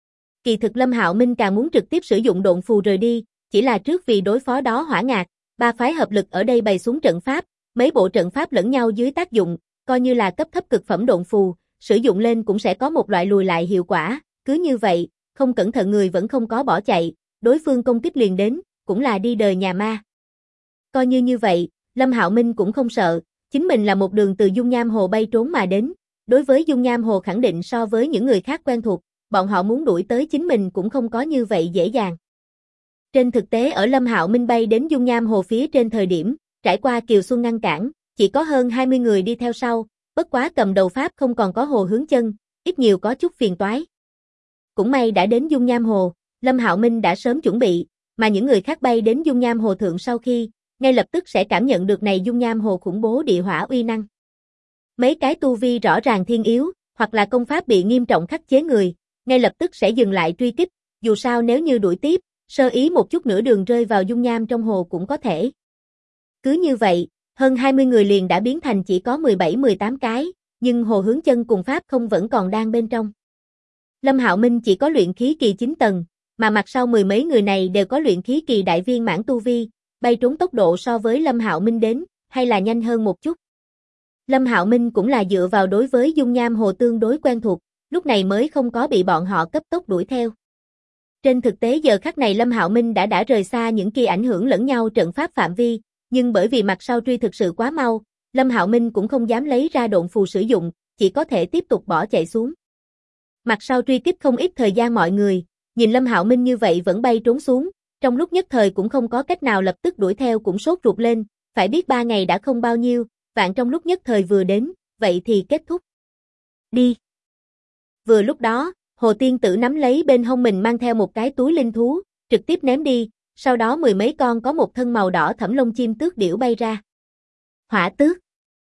Kỳ thực Lâm Hạo Minh càng muốn trực tiếp sử dụng độn phù rời đi, chỉ là trước vì đối phó đó hỏa ngạc, ba phái hợp lực ở đây bày xuống trận pháp, mấy bộ trận pháp lẫn nhau dưới tác dụng, coi như là cấp thấp cực phẩm độn phù, sử dụng lên cũng sẽ có một loại lùi lại hiệu quả, cứ như vậy, không cẩn thận người vẫn không có bỏ chạy, đối phương công kích liền đến, cũng là đi đời nhà ma. Coi như vậy, Lâm Hạo Minh cũng không sợ, chính mình là một đường từ Dung Nham Hồ bay trốn mà đến, đối với Dung Nham Hồ khẳng định so với những người khác quen thuộc, bọn họ muốn đuổi tới chính mình cũng không có như vậy dễ dàng. Trên thực tế ở Lâm Hạo Minh bay đến Dung Nham Hồ phía trên thời điểm, trải qua Kiều Xuân ngăn cản, chỉ có hơn 20 người đi theo sau, bất quá cầm đầu Pháp không còn có Hồ Hướng Chân, ít nhiều có chút phiền toái. Cũng may đã đến Dung Nham Hồ, Lâm Hạo Minh đã sớm chuẩn bị, mà những người khác bay đến Dung Nham Hồ thượng sau khi, ngay lập tức sẽ cảm nhận được này Dung Nham Hồ khủng bố địa hỏa uy năng. Mấy cái tu vi rõ ràng thiên yếu, hoặc là công pháp bị nghiêm trọng khắc chế người, ngay lập tức sẽ dừng lại truy kích, dù sao nếu như đuổi tiếp, sơ ý một chút nửa đường rơi vào dung nham trong hồ cũng có thể. Cứ như vậy, hơn 20 người liền đã biến thành chỉ có 17-18 cái, nhưng Hồ Hướng Chân cùng Pháp không vẫn còn đang bên trong. Lâm Hạo Minh chỉ có luyện khí kỳ 9 tầng, mà mặt sau mười mấy người này đều có luyện khí kỳ đại viên mãn tu vi, bay trốn tốc độ so với Lâm Hạo Minh đến, hay là nhanh hơn một chút. Lâm Hạo Minh cũng là dựa vào đối với dung nham hồ tương đối quen thuộc, lúc này mới không có bị bọn họ cấp tốc đuổi theo. Trên thực tế giờ khắc này Lâm Hạo Minh đã rời xa những kia ảnh hưởng lẫn nhau trận pháp phạm vi, nhưng bởi vì mặt sau truy thực sự quá mau, Lâm Hạo Minh cũng không dám lấy ra độn phù sử dụng, chỉ có thể tiếp tục bỏ chạy xuống. Mặt sau truy kích không ít thời gian mọi người, nhìn Lâm Hạo Minh như vậy vẫn bay trốn xuống, trong lúc nhất thời cũng không có cách nào lập tức đuổi theo cũng sốt ruột lên, phải biết 3 ngày đã không bao nhiêu, vạn trong lúc nhất thời vừa đến, vậy thì kết thúc. Đi. Vừa lúc đó, Hồ Tiên Tử nắm lấy bên hông mình mang theo một cái túi linh thú, trực tiếp ném đi, sau đó mười mấy con có một thân màu đỏ thẫm lông chim tước điểu bay ra. Hỏa tước.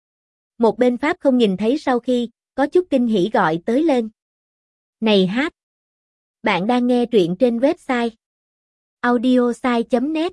Một bên Pháp không nhìn thấy sau khi, có chút kinh hỉ gọi tới lên. Này hát. Bạn đang nghe truyện trên website audiosai.net.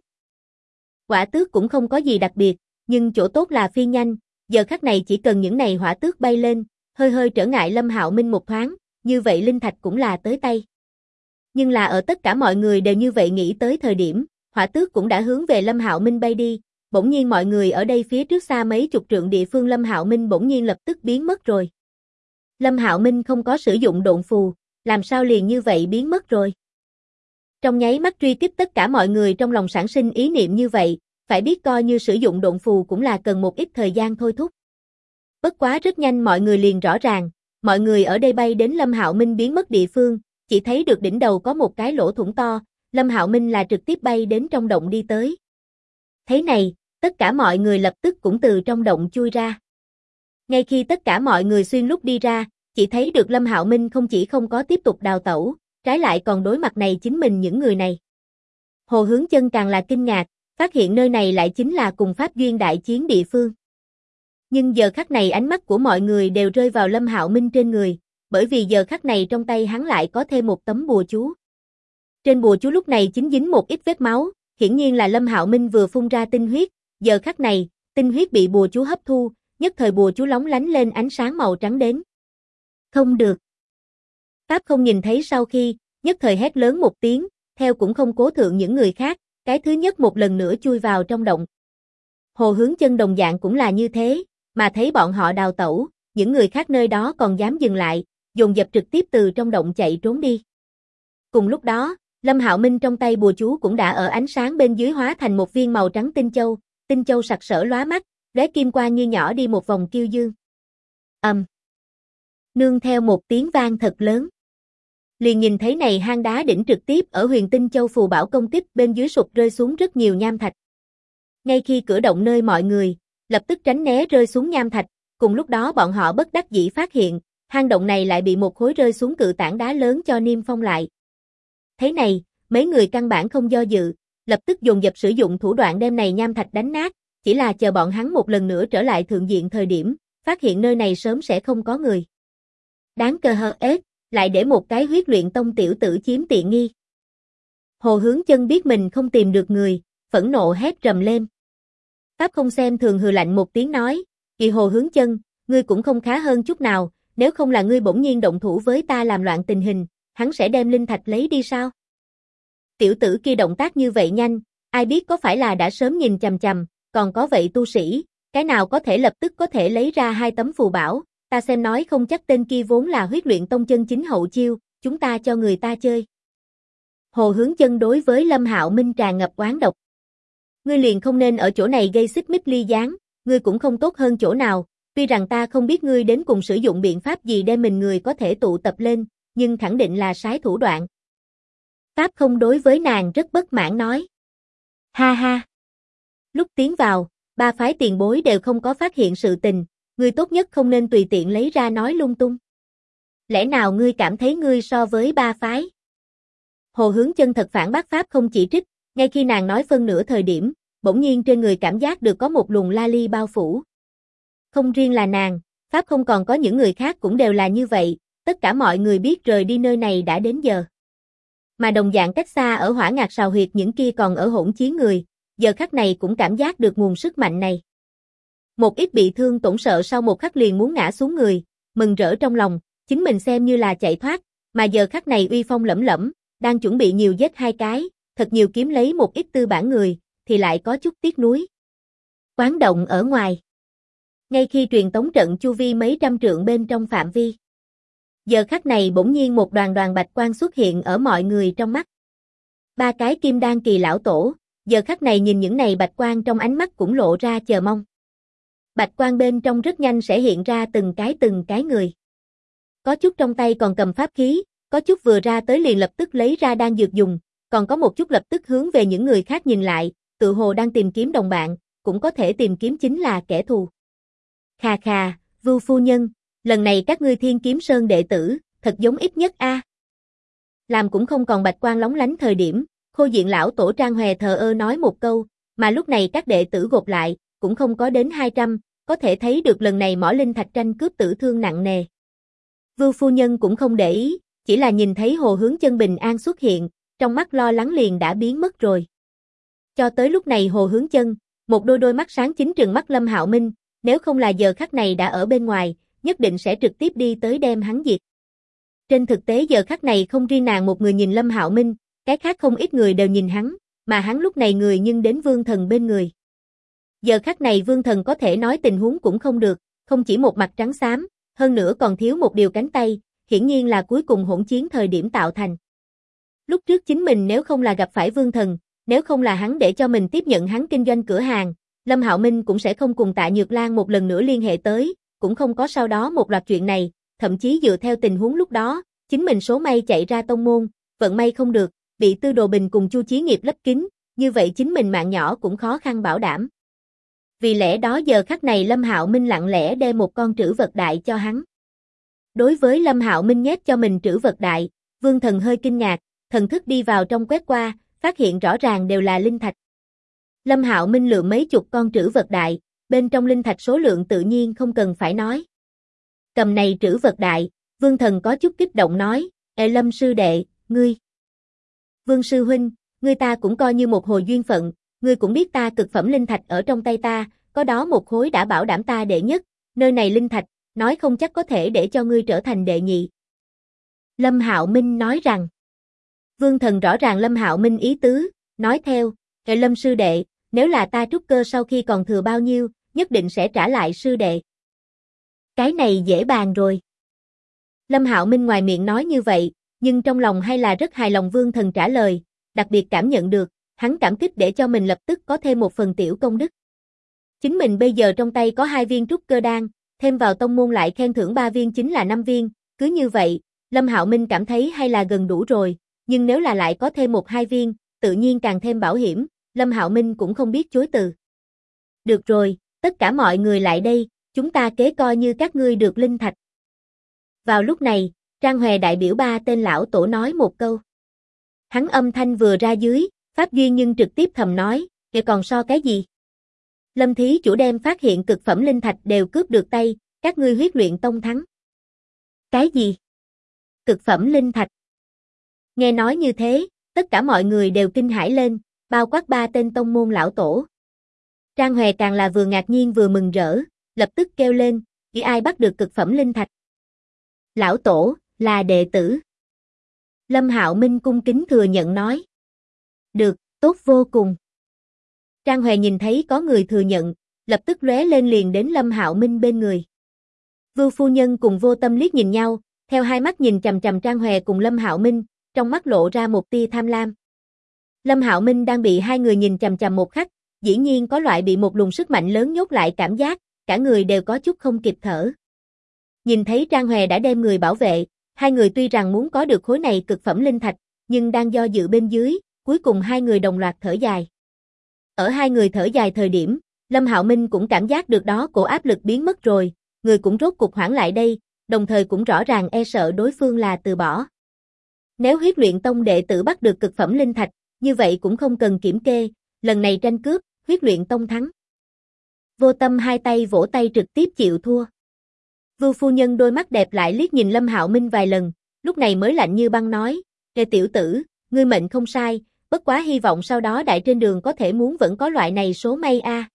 Hỏa tước cũng không có gì đặc biệt, nhưng chỗ tốt là phi nhanh, giờ khắc này chỉ cần những này hỏa tước bay lên, hơi hơi trở ngại Lâm Hạo Minh một thoáng, như vậy linh thạch cũng là tới tay. Nhưng là ở tất cả mọi người đều như vậy nghĩ tới thời điểm, hỏa tước cũng đã hướng về Lâm Hạo Minh bay đi, bỗng nhiên mọi người ở đây phía trước xa mấy chục trượng địa phương Lâm Hạo Minh bỗng nhiên lập tức biến mất rồi. Lâm Hạo Minh không có sử dụng độn phù, làm sao liền như vậy biến mất rồi? Trong nháy mắt truy kích tất cả mọi người trong lòng sản sinh ý niệm như vậy, phải biết coi như sử dụng độn phù cũng là cần một ít thời gian thôi thúc. Bất quá rất nhanh mọi người liền rõ ràng, mọi người ở đây bay đến Lâm Hạo Minh biến mất địa phương, chỉ thấy được đỉnh đầu có một cái lỗ thủng to, Lâm Hạo Minh là trực tiếp bay đến trong động đi tới. Thế này, tất cả mọi người lập tức cũng từ trong động chui ra. Ngay khi tất cả mọi người xuyên lúc đi ra, chỉ thấy được Lâm Hạo Minh không chỉ không có tiếp tục đào tẩu, trái lại còn đối mặt này chính mình những người này. Hồ Hướng Chân càng là kinh ngạc, phát hiện nơi này lại chính là cùng Pháp Duyên đại chiến địa phương. Nhưng giờ khắc này ánh mắt của mọi người đều rơi vào Lâm Hạo Minh trên người, bởi vì giờ khắc này trong tay hắn lại có thêm một tấm bùa chú. Trên bùa chú lúc này chính dính một ít vết máu, hiển nhiên là Lâm Hạo Minh vừa phun ra tinh huyết, giờ khắc này, tinh huyết bị bùa chú hấp thu, nhất thời bùa chú lóng lánh lên ánh sáng màu trắng đến. Không được. Pháp không nhìn thấy sau khi, nhất thời hét lớn một tiếng, theo cũng không cố thượng những người khác, cái thứ nhất một lần nữa chui vào trong động. Hồ Hướng Chân đồng dạng cũng là như thế, mà thấy bọn họ đào tẩu, những người khác nơi đó còn dám dừng lại, dồn dập trực tiếp từ trong động chạy trốn đi. Cùng lúc đó, Lâm Hạo Minh trong tay bùa chú cũng đã ở ánh sáng bên dưới hóa thành một viên màu trắng tinh châu sặc sỡ lóa mắt, lóe kim quang như nhỏ đi một vòng kiêu dương. Nương theo một tiếng vang thật lớn. Liền nhìn thấy này hang đá đỉnh trực tiếp ở Huyền Tinh Châu phù bảo công kích bên dưới sụp rơi xuống rất nhiều nham thạch. Ngay khi cửa động nơi mọi người lập tức tránh né rơi xuống nham thạch, cùng lúc đó bọn họ bất đắc dĩ phát hiện, hang động này lại bị một khối rơi xuống cự tảng đá lớn cho niêm phong lại. Thế này, mấy người căn bản không do dự, lập tức dồn dập sử dụng thủ đoạn đem này nham thạch đánh nát, chỉ là chờ bọn hắn một lần nữa trở lại thượng diện thời điểm, phát hiện nơi này sớm sẽ không có người. Đáng cơ hơ ếch, lại để một cái huyết luyện tông tiểu tử chiếm tiện nghi. Hồ Hướng Chân biết mình không tìm được người, phẫn nộ hét rầm lên. Pháp không xem thường hừ lạnh một tiếng nói, "Kỳ Hồ Hướng Chân, ngươi cũng không khá hơn chút nào, nếu không là ngươi bỗng nhiên động thủ với ta làm loạn tình hình, hắn sẽ đem linh thạch lấy đi sao?" Tiểu tử kia động tác như vậy nhanh, ai biết có phải là đã sớm nhìn chằm chằm, còn có vậy tu sĩ, cái nào có thể lập tức có thể lấy ra 2 tấm phù bảo, ta xem nói không chắc tên kia vốn là huyết luyện tông chân chính hậu chiêu, chúng ta cho người ta chơi. Hồ Hướng Chân đối với Lâm Hạo Minh tràn ngập oán độc. Ngươi liền không nên ở chỗ này gây xích mích ly gián, ngươi cũng không tốt hơn chỗ nào, tuy rằng ta không biết ngươi đến cùng sử dụng biện pháp gì đem mình người có thể tụ tập lên, nhưng khẳng định là sái thủ đoạn. Pháp không đối với nàng rất bất mãn nói. Ha ha. Lúc tiến vào, 3 phái tiền bối đều không có phát hiện sự tình, ngươi tốt nhất không nên tùy tiện lấy ra nói lung tung. Lẽ nào ngươi cảm thấy ngươi so với 3 phái? Hồ Hướng Chân thật phản bác Pháp không chỉ trích, ngay khi nàng nói phân nửa thời điểm, bỗng nhiên trên người cảm giác được có một luồng la ly bao phủ. Không riêng là nàng, Pháp không còn có những người khác cũng đều là như vậy, tất cả mọi người biết rời đi nơi này đã đến giờ. Mà đồng dạng cách xa ở Hỏa Ngạc Sào Huyệt những kia còn ở hỗn chiến người, giờ khắc này cũng cảm giác được nguồn sức mạnh này. Một ít bị thương tổn sợ sau một khắc liền muốn ngã xuống người, mừng rỡ trong lòng, chính mình xem như là chạy thoát, mà giờ khắc này uy phong lẫm lẫm, đang chuẩn bị nhiều giết 2 cái, thật nhiều kiếm lấy một ít tư bản người, thì lại có chút tiếc nuối. Quán động ở ngoài. Ngay khi truyền tống trận chu vi mấy trăm trượng bên trong phạm vi. Giờ khắc này bỗng nhiên một đoàn bạch quang xuất hiện ở mọi người trong mắt. 3 cái kim đan kỳ lão tổ, giờ khắc này nhìn những này bạch quang trong ánh mắt cũng lộ ra chờ mong. Bạch quang bên trong rất nhanh sẽ hiện ra từng cái người. Có chút trong tay còn cầm pháp khí, có chút vừa ra tới liền lập tức lấy ra đan dược dùng, còn có một chút lập tức hướng về những người khác nhìn lại, tự hồ đang tìm kiếm đồng bạn, cũng có thể tìm kiếm chính là kẻ thù. Khà khà, Vưu phu nhân, lần này các ngươi Thiên Kiếm Sơn đệ tử, thật giống ít nhất a. Làm cũng không còn bạch quang lóng lánh thời điểm, Khô Diện lão tổ Trang Hòe thờ ơ nói một câu, mà lúc này các đệ tử gộp lại, cũng không có đến 200, có thể thấy được lần này mỏ linh thạch tranh cướp tử thương nặng nề. Vưu phu nhân cũng không để ý, chỉ là nhìn thấy Hồ Hướng Chân bình an xuất hiện, trong mắt lo lắng liền đã biến mất rồi. Cho tới lúc này Hồ Hướng Chân, một đôi mắt sáng chính trừng mắt Lâm Hạo Minh, nếu không là giờ khắc này đã ở bên ngoài, nhất định sẽ trực tiếp đi tới đem hắn diệt. Trên thực tế giờ khắc này không riêng nàng một người nhìn Lâm Hạo Minh, cái khác không ít người đều nhìn hắn, mà hắn lúc này người nhưng đến Vương Thần bên người. Giờ khắc này Vương Thần có thể nói tình huống cũng không được, không chỉ một mặt trắng xám, hơn nữa còn thiếu một điều cánh tay, hiển nhiên là cuối cùng hỗn chiến thời điểm tạo thành. Lúc trước chính mình nếu không là gặp phải Vương Thần, nếu không là hắn để cho mình tiếp nhận hắn kinh doanh cửa hàng, Lâm Hạo Minh cũng sẽ không cùng Tạ Nhược Lan một lần nữa liên hệ tới, cũng không có sau đó một loạt chuyện này, thậm chí dựa theo tình huống lúc đó, chính mình số may chạy ra tông môn, vận may không được, bị Tư Đồ Bình cùng Chu Chí Nghiệp lấp kín, như vậy chính mình mạng nhỏ cũng khó khăn bảo đảm. Vì lẽ đó giờ khắc này Lâm Hạo Minh lặng lẽ đem một con trữ vật đại cho hắn. Đối với Lâm Hạo Minh nhét cho mình trữ vật đại, Vương Thần hơi kinh ngạc, thần thức đi vào trong quét qua, phát hiện rõ ràng đều là linh thạch. Lâm Hạo Minh lựa mấy chục con trữ vật đại, bên trong linh thạch số lượng tự nhiên không cần phải nói. Cầm này trữ vật đại, Vương Thần có chút kích động nói, Lâm sư đệ, ngươi. Vương sư huynh, ngươi ta cũng coi như một hồi duyên phận, ngươi cũng biết ta cực phẩm linh thạch ở trong tay ta, có đó một khối đã bảo đảm ta đệ nhất, nơi này linh thạch, nói không chắc có thể để cho ngươi trở thành đệ nhị. Lâm Hạo Minh nói rằng, Vương Thần rõ ràng Lâm Hạo Minh ý tứ, nói theo, Lâm sư đệ, nếu là ta trúc cơ sau khi còn thừa bao nhiêu, nhất định sẽ trả lại sư đệ. Cái này dễ bàn rồi. Lâm Hạo Minh ngoài miệng nói như vậy, nhưng trong lòng hay là rất hài lòng Vương Thần trả lời, đặc biệt cảm nhận được, hắn cảm kích để cho mình lập tức có thêm một phần tiểu công đức. Chính mình bây giờ trong tay có 2 viên trúc cơ đan, thêm vào tông môn lại khen thưởng 3 viên chính là 5 viên, cứ như vậy, Lâm Hạo Minh cảm thấy hay là gần đủ rồi, nhưng nếu là lại có thêm 1-2 viên, tự nhiên càng thêm bảo hiểm, Lâm Hạo Minh cũng không biết chối từ. Được rồi, tất cả mọi người lại đây, chúng ta kế coi như các ngươi được linh thạch. Vào lúc này, Trang Hòe đại biểu 3 tên lão tổ nói một câu. Hắn âm thanh vừa ra dưới, Pháp Duyên nhưng trực tiếp thầm nói, kìa còn so cái gì? Lâm thí chủ đem phát hiện cực phẩm linh thạch đều cướp được tay, các ngươi huyết luyện tông thắng. Cái gì? Cực phẩm linh thạch. Nghe nói như thế, tất cả mọi người đều kinh hãi lên, bao quát 3 tên tông môn lão tổ. Trang Hòe càng là vừa ngạc nhiên vừa mừng rỡ, lập tức kêu lên, chỉ ai bắt được cực phẩm linh thạch? Lão tổ, là đệ tử. Lâm Hạo Minh cung kính thừa nhận nói. Được, tốt vô cùng. Trang Hòe nhìn thấy có người thừa nhận, lập tức lóe lên liền đến Lâm Hạo Minh bên người. Vưu phu nhân cùng Vô Tâm liếc nhìn nhau, theo hai mắt nhìn chằm chằm Trang Hòe cùng Lâm Hạo Minh, trong mắt lộ ra một tia tham lam. Lâm Hạo Minh đang bị hai người nhìn chằm chằm một khắc, dĩ nhiên có loại bị một luồng sức mạnh lớn nhốt lại cảm giác, cả người đều có chút không kịp thở. Nhìn thấy Trang Hòe đã đem người bảo vệ, hai người tuy rằng muốn có được khối này cực phẩm linh thạch, nhưng đang do dự bên dưới, cuối cùng hai người đồng loạt thở dài. Ở hai người thở dài thời điểm, Lâm Hạo Minh cũng cảm giác được đó cổ áp lực biến mất rồi, người cũng rốt cục hoãn lại đây, đồng thời cũng rõ ràng e sợ đối phương là từ bỏ. Nếu huyết luyện tông đệ tử bắt được cực phẩm linh thạch, như vậy cũng không cần kiểm kê, lần này tranh cướp, huyết luyện tông thắng. Vô Tâm hai tay vỗ tay trực tiếp chịu thua. Vưu phu nhân đôi mắt đẹp lại liếc nhìn Lâm Hạo Minh vài lần, lúc này mới lạnh như băng nói, "Kệ tiểu tử, ngươi mệnh không sai, bất quá hy vọng sau đó đại trên đường có thể muốn vẫn có loại này số may a."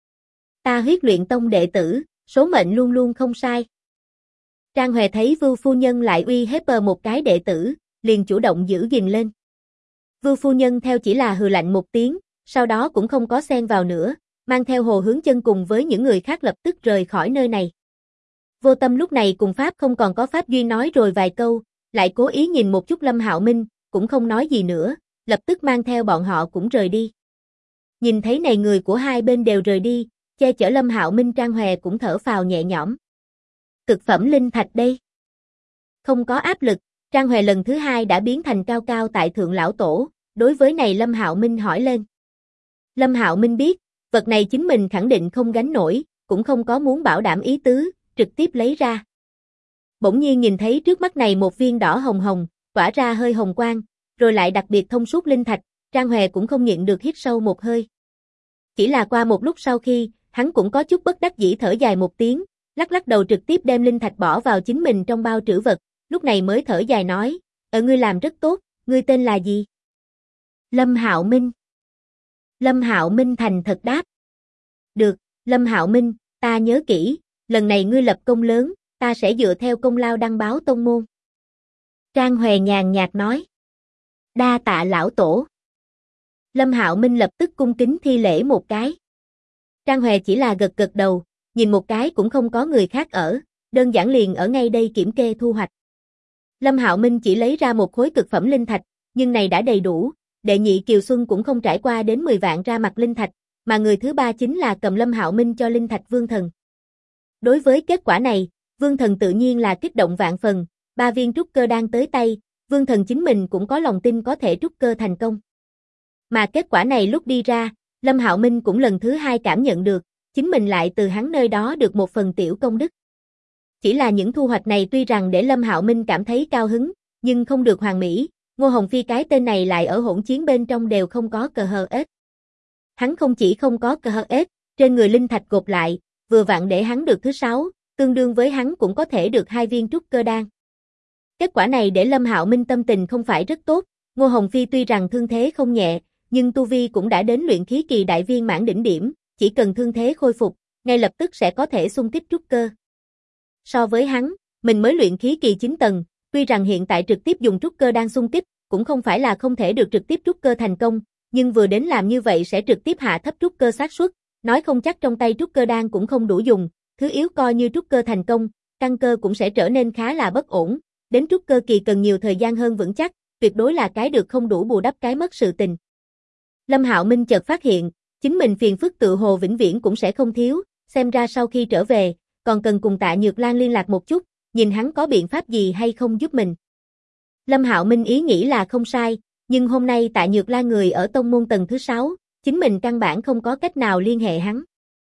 Ta huyết luyện tông đệ tử, số mệnh luôn luôn không sai. Trang Hòe thấy Vưu phu nhân lại uy hiếp một cái đệ tử, liền chủ động giữ gìn lên. Vưu phu nhân theo chỉ là hừ lạnh một tiếng, sau đó cũng không có xen vào nữa, mang theo Hồ Hướng Chân cùng với những người khác lập tức rời khỏi nơi này. Vô Tâm lúc này cùng Pháp không còn có Pháp Duy nói rồi vài câu, lại cố ý nhìn một chút Lâm Hạo Minh, cũng không nói gì nữa, lập tức mang theo bọn họ cũng rời đi. Nhìn thấy này người của hai bên đều rời đi, che chở Lâm Hạo Minh, Trang Hòe cũng thở phào nhẹ nhõm. Cực phẩm linh thạch đây. Không có áp lực, Trang Hòe lần thứ hai đã biến thành cao cao tại thượng lão tổ, đối với này Lâm Hạo Minh hỏi lên. Lâm Hạo Minh biết, vật này chính mình khẳng định không gánh nổi, cũng không có muốn bảo đảm ý tứ, trực tiếp lấy ra. Bỗng nhiên nhìn thấy trước mắt này một viên đỏ hồng hồng, tỏa ra hơi hồng quang, rồi lại đặc biệt thông suốt linh thạch, Trang Hòe cũng không nhịn được hít sâu một hơi. Chỉ là qua một lúc sau khi, hắn cũng có chút bất đắc dĩ thở dài một tiếng, lắc lắc đầu trực tiếp đem linh thạch bỏ vào chính mình trong bao trữ vật, lúc này mới thở dài nói, ngươi làm rất tốt, ngươi tên là gì? Lâm Hạo Minh. Lâm Hạo Minh thành thật đáp. Được, Lâm Hạo Minh, ta nhớ kỹ, lần này ngươi lập công lớn, ta sẽ dựa theo công lao đăng báo tông môn. Trang Hòe nhàn nhạt nói. Đa tạ lão tổ. Lâm Hạo Minh lập tức cung kính thi lễ một cái. Trang Hòe chỉ là gật gật đầu, nhìn một cái cũng không có người khác ở, đơn giản liền ở ngay đây kiểm kê thu hoạch. Lâm Hạo Minh chỉ lấy ra một khối cực phẩm linh thạch, nhưng này đã đầy đủ, đệ nhị Kiều Xuân cũng không trải qua đến 10 vạn ra mặt linh thạch, mà người thứ ba chính là cầm Lâm Hạo Minh cho linh thạch Vương Thần. Đối với kết quả này, Vương Thần tự nhiên là kích động vạn phần, 3 viên trúc cơ đang tới tay, Vương Thần chính mình cũng có lòng tin có thể trúc cơ thành công. Mà kết quả này lúc đi ra, Lâm Hạo Minh cũng lần thứ hai cảm nhận được, chính mình lại từ hắn nơi đó được một phần tiểu công đức. Chỉ là những thu hoạch này tuy rằng để Lâm Hạo Minh cảm thấy cao hứng, nhưng không được hoàn mỹ, Ngô Hồng Phi cái tên này lại ở hỗn chiến bên trong đều không có cờ hờ ết. Hắn không chỉ không có cờ hờ ết, trên người linh thạch gộp lại, vừa vặn để hắn được thứ 6, tương đương với hắn cũng có thể được 2 viên trúc cơ đan. Kết quả này để Lâm Hạo Minh tâm tình không phải rất tốt, Ngô Hồng Phi tuy rằng thương thế không nhẹ, nhưng tu vi cũng đã đến luyện khí kỳ đại viên mãn đỉnh điểm, chỉ cần thương thế khôi phục, ngay lập tức sẽ có thể xung kích trúc cơ. So với hắn, mình mới luyện khí kỳ 9 tầng, tuy rằng hiện tại trực tiếp dùng trúc cơ đan xung kích, cũng không phải là không thể được trực tiếp trúc cơ thành công, nhưng vừa đến làm như vậy sẽ trực tiếp hạ thấp trúc cơ xác suất, nói không chắc trong tay trúc cơ đan cũng không đủ dùng, thứ yếu coi như trúc cơ thành công, căn cơ cũng sẽ trở nên khá là bất ổn, đến trúc cơ kỳ cần nhiều thời gian hơn vững chắc, tuyệt đối là cái được không đủ bù đắp cái mất sự tình. Lâm Hạo Minh chợt phát hiện, chính mình phiền phức tự hồ vĩnh viễn cũng sẽ không thiếu, xem ra sau khi trở về, còn cần cùng Tạ Nhược Lan liên lạc một chút, nhìn hắn có biện pháp gì hay không giúp mình. Lâm Hạo Minh ý nghĩ là không sai, nhưng hôm nay Tạ Nhược Lan người ở tông môn tầng thứ 6, chính mình căn bản không có cách nào liên hệ hắn.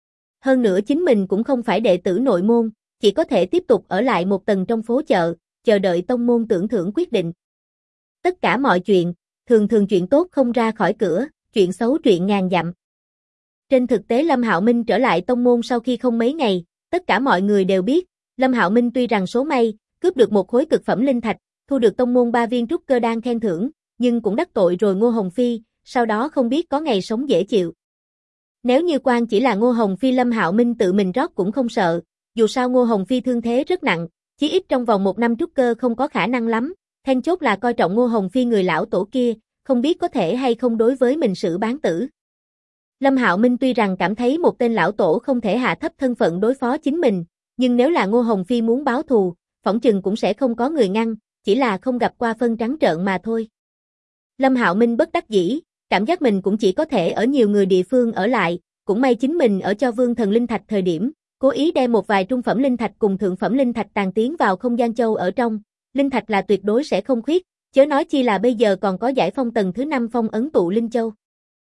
Hơn nữa chính mình cũng không phải đệ tử nội môn, chỉ có thể tiếp tục ở lại một tầng trong phố chợ, chờ đợi tông môn tưởng thưởng quyết định. Tất cả mọi chuyện, thường thường chuyện tốt không ra khỏi cửa, chuyện xấu chuyện ngàn dặm. Trên thực tế Lâm Hạo Minh trở lại tông môn sau khi không mấy ngày, tất cả mọi người đều biết, Lâm Hạo Minh tuy rằng số may, cướp được một khối cực phẩm linh thạch, thu được tông môn 3 viên trúc cơ đan khen thưởng, nhưng cũng đắc tội rồi Ngô Hồng Phi, sau đó không biết có ngày sống dễ chịu. Nếu như quan chỉ là Ngô Hồng Phi Lâm Hạo Minh tự mình rót cũng không sợ, dù sao Ngô Hồng Phi thương thế rất nặng, chí ít trong vòng 1 năm trúc cơ không có khả năng lắm, then chốt là coi trọng Ngô Hồng Phi người lão tổ kia, không biết có thể hay không đối với mình xử bán tử. Lâm Hạo Minh tuy rằng cảm thấy một tên lão tổ không thể hạ thấp thân phận đối phó chính mình, nhưng nếu là Ngô Hồng Phi muốn báo thù, phỏng chừng cũng sẽ không có người ngăn, chỉ là không gặp qua phân trắng trợn mà thôi. Lâm Hạo Minh bất đắc dĩ, cảm giác mình cũng chỉ có thể ở nhiều người địa phương ở lại, cũng may chính mình ở cho Vương Thần Linh Thạch thời điểm, cố ý đem một vài trung phẩm linh thạch cùng thượng phẩm linh thạch tàng tiến vào không gian châu ở trong, linh thạch là tuyệt đối sẽ không khuyết, chớ nói chi là bây giờ còn có giải phong tầng thứ 5 phong ấn tụ linh châu.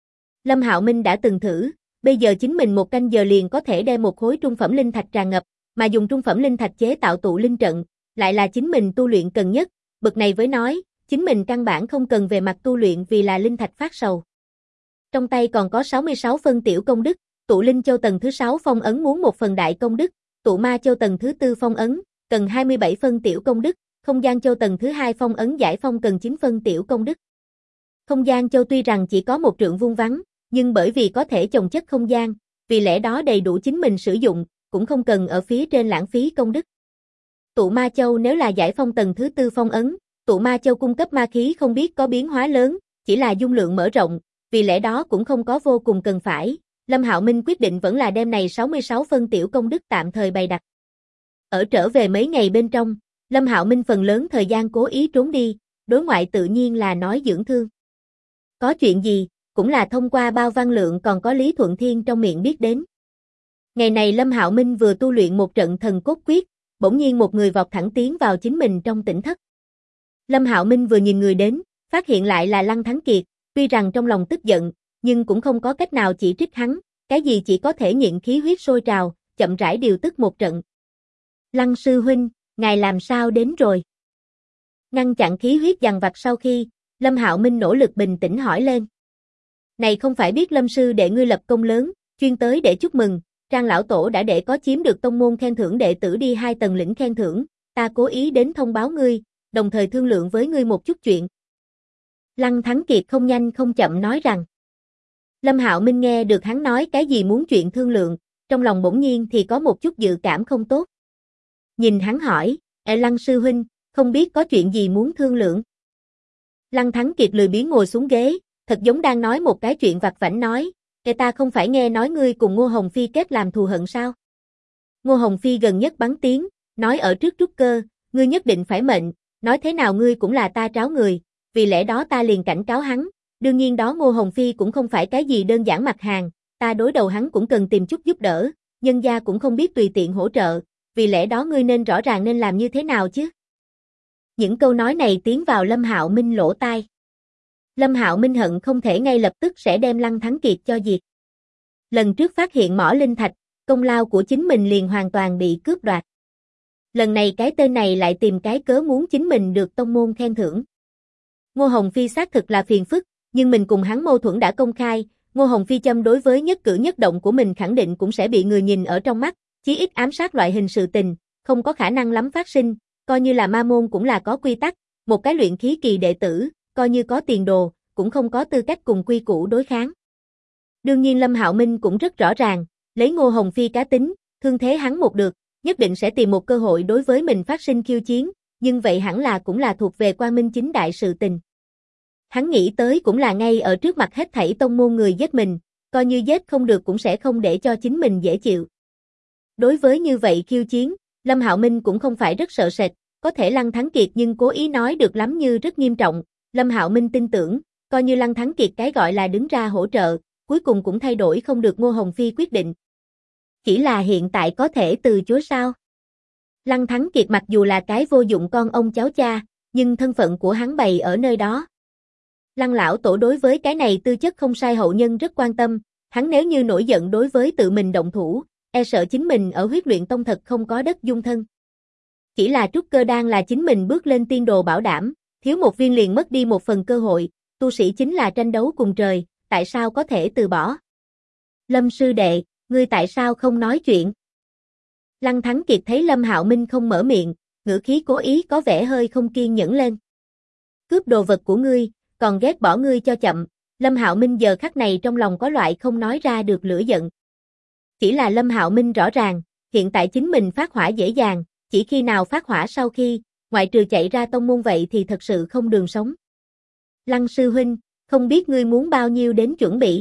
Lâm Hạo Minh đã từng thử, bây giờ chính mình 1 canh giờ liền có thể đem một khối trung phẩm linh thạch tràn ngập, mà dùng trung phẩm linh thạch chế tạo tụ linh trận, lại là chính mình tu luyện cần nhất, bực này với nói, chính mình căn bản không cần về mặt tu luyện vì là linh thạch phát sầu. Trong tay còn có 66 phân tiểu công đức, tụ linh châu tầng thứ 6 phong ấn muốn 1 phần đại công đức, tụ ma châu tầng thứ 4 phong ấn, cần 27 phân tiểu công đức, không gian châu tầng thứ 2 phong ấn giải phong cần 9 phân tiểu công đức. Không gian châu tuy rằng chỉ có 1 trượng vuông vắn, nhưng bởi vì có thể chồng chất không gian, vì lẽ đó đầy đủ chính mình sử dụng, cũng không cần ở phía trên lãng phí công đức. Tụ ma châu nếu là giải phong tầng thứ 4 phong ấn, tụ ma châu cung cấp ma khí không biết có biến hóa lớn, chỉ là dung lượng mở rộng, vì lẽ đó cũng không có vô cùng cần phải. Lâm Hạo Minh quyết định vẫn là đem này 66 phân tiểu công đức tạm thời bày đặt. Ở trở về mấy ngày bên trong, Lâm Hạo Minh phần lớn thời gian cố ý trốn đi, đối ngoại tự nhiên là nói dưỡng thương. Có chuyện gì, cũng là thông qua Bao Văn Lượng còn có Lý Thuận Thiên trong miệng biết đến. Ngày này Lâm Hạo Minh vừa tu luyện một trận thần cốt quyết, bỗng nhiên một người vọt thẳng tiến vào chính mình trong tỉnh thất. Lâm Hạo Minh vừa nhìn người đến, phát hiện lại là Lăng Thắng Kiệt, tuy rằng trong lòng tức giận, nhưng cũng không có cách nào chỉ trích hắn, cái gì chỉ có thể nhịn khí huyết sôi trào, chậm rãi điều tức một trận. Lăng sư huynh, ngài làm sao đến rồi? Ngăn chặn khí huyết dằn vặt sau khi, Lâm Hạo Minh nỗ lực bình tĩnh hỏi lên. Này không phải biết Lâm sư đệ ngươi lập công lớn, chuyên tới để chúc mừng, Trang lão tổ đã để có chiếm được tông môn khen thưởng đệ tử đi 2 tầng lĩnh khen thưởng, ta cố ý đến thông báo ngươi, đồng thời thương lượng với ngươi một chút chuyện. Lăng Thắng Kiệt không nhanh không chậm nói rằng. Lâm Hạo Minh nghe được hắn nói cái gì muốn chuyện thương lượng, trong lòng bỗng nhiên thì có một chút dự cảm không tốt. Nhìn hắn hỏi, Lăng sư huynh, không biết có chuyện gì muốn thương lượng. Lăng Thắng Kiệt lười biếng ngồi xuống ghế, thật giống đang nói một cái chuyện vặt vãnh nói, ta không phải nghe nói ngươi cùng Ngô Hồng Phi kết làm thù hận sao? Ngô Hồng Phi gần nhất bắn tiếng, nói ở trước trúc cơ, ngươi nhất định phải mệnh, nói thế nào ngươi cũng là ta tráo người, vì lẽ đó ta liền cảnh cáo hắn, đương nhiên đó Ngô Hồng Phi cũng không phải cái gì đơn giản mặt hàng, ta đối đầu hắn cũng cần tìm chút giúp đỡ, nhân gia cũng không biết tùy tiện hỗ trợ, vì lẽ đó ngươi nên rõ ràng nên làm như thế nào chứ. Những câu nói này tiến vào Lâm Hạo Minh lỗ tai. Lâm Hạo Minh hận không thể ngay lập tức sẽ đem Lăng Thắng Kiệt cho diệt. Lần trước phát hiện mỏ linh thạch, công lao của chính mình liền hoàn toàn bị cướp đoạt. Lần này cái tên này lại tìm cái cớ muốn chính mình được tông môn khen thưởng. Ngô Hồng Phi xác thực là phiền phức, nhưng mình cùng hắn mâu thuẫn đã công khai, Ngô Hồng Phi châm đối với nhất cử nhất động của mình khẳng định cũng sẽ bị người nhìn ở trong mắt, chí ít ám sát loại hình sự tình, không có khả năng lắm phát sinh, coi như là ma môn cũng là có quy tắc, một cái luyện khí kỳ đệ tử, coi như có tiền đồ, cũng không có tư cách cùng quy củ đối kháng. Đương nhiên Lâm Hạo Minh cũng rất rõ ràng, lấy Ngô Hồng Phi cá tính, thương thế hắn một được, nhất định sẽ tìm một cơ hội đối với mình phát sinh khiêu chiến, nhưng vậy hẳn là cũng là thuộc về quang minh chính đại sự tình. Hắn nghĩ tới cũng là ngay ở trước mặt hết thảy tông môn người giết mình, coi như giết không được cũng sẽ không để cho chính mình dễ chịu. Đối với như vậy khiêu chiến, Lâm Hạo Minh cũng không phải rất sợ sệt, có thể Lăng Thắng Kiệt nhưng cố ý nói được lắm như rất nghiêm trọng, Lâm Hạo Minh tin tưởng, coi như Lăng Thắng Kiệt cái gọi là đứng ra hỗ trợ, cuối cùng cũng thay đổi không được Ngô Hồng Phi quyết định. Chỉ là hiện tại có thể từ chối sao? Lăng Thắng Kiệt mặc dù là cái vô dụng con ông cháu cha, nhưng thân phận của hắn bày ở nơi đó. Lăng lão tổ đối với cái này tư chất không sai hậu nhân rất quan tâm, hắn nếu như nổi giận đối với tự mình động thủ, e sợ chính mình ở huyết luyện tông thật không có đất dung thân. Chỉ là trúc cơ đan là chính mình bước lên tiên đồ bảo đảm, thiếu một viên liền mất đi một phần cơ hội, tu sĩ chính là tranh đấu cùng trời, tại sao có thể từ bỏ? Lâm sư đệ, ngươi tại sao không nói chuyện? Lăng Thắng Kiệt thấy Lâm Hạo Minh không mở miệng, ngữ khí cố ý có vẻ hơi không kiên nhẫn lên. Cướp đồ vật của ngươi, còn ghét bỏ ngươi cho chậm, Lâm Hạo Minh giờ khắc này trong lòng có loại không nói ra được lửa giận. Chỉ là Lâm Hạo Minh rõ ràng, hiện tại chính mình phát hỏa dễ dàng, chỉ khi nào phát hỏa sau khi, ngoại trừ chạy ra tông môn vậy thì thật sự không đường sống. Lăng sư huynh, không biết ngươi muốn bao nhiêu đến chuẩn bị?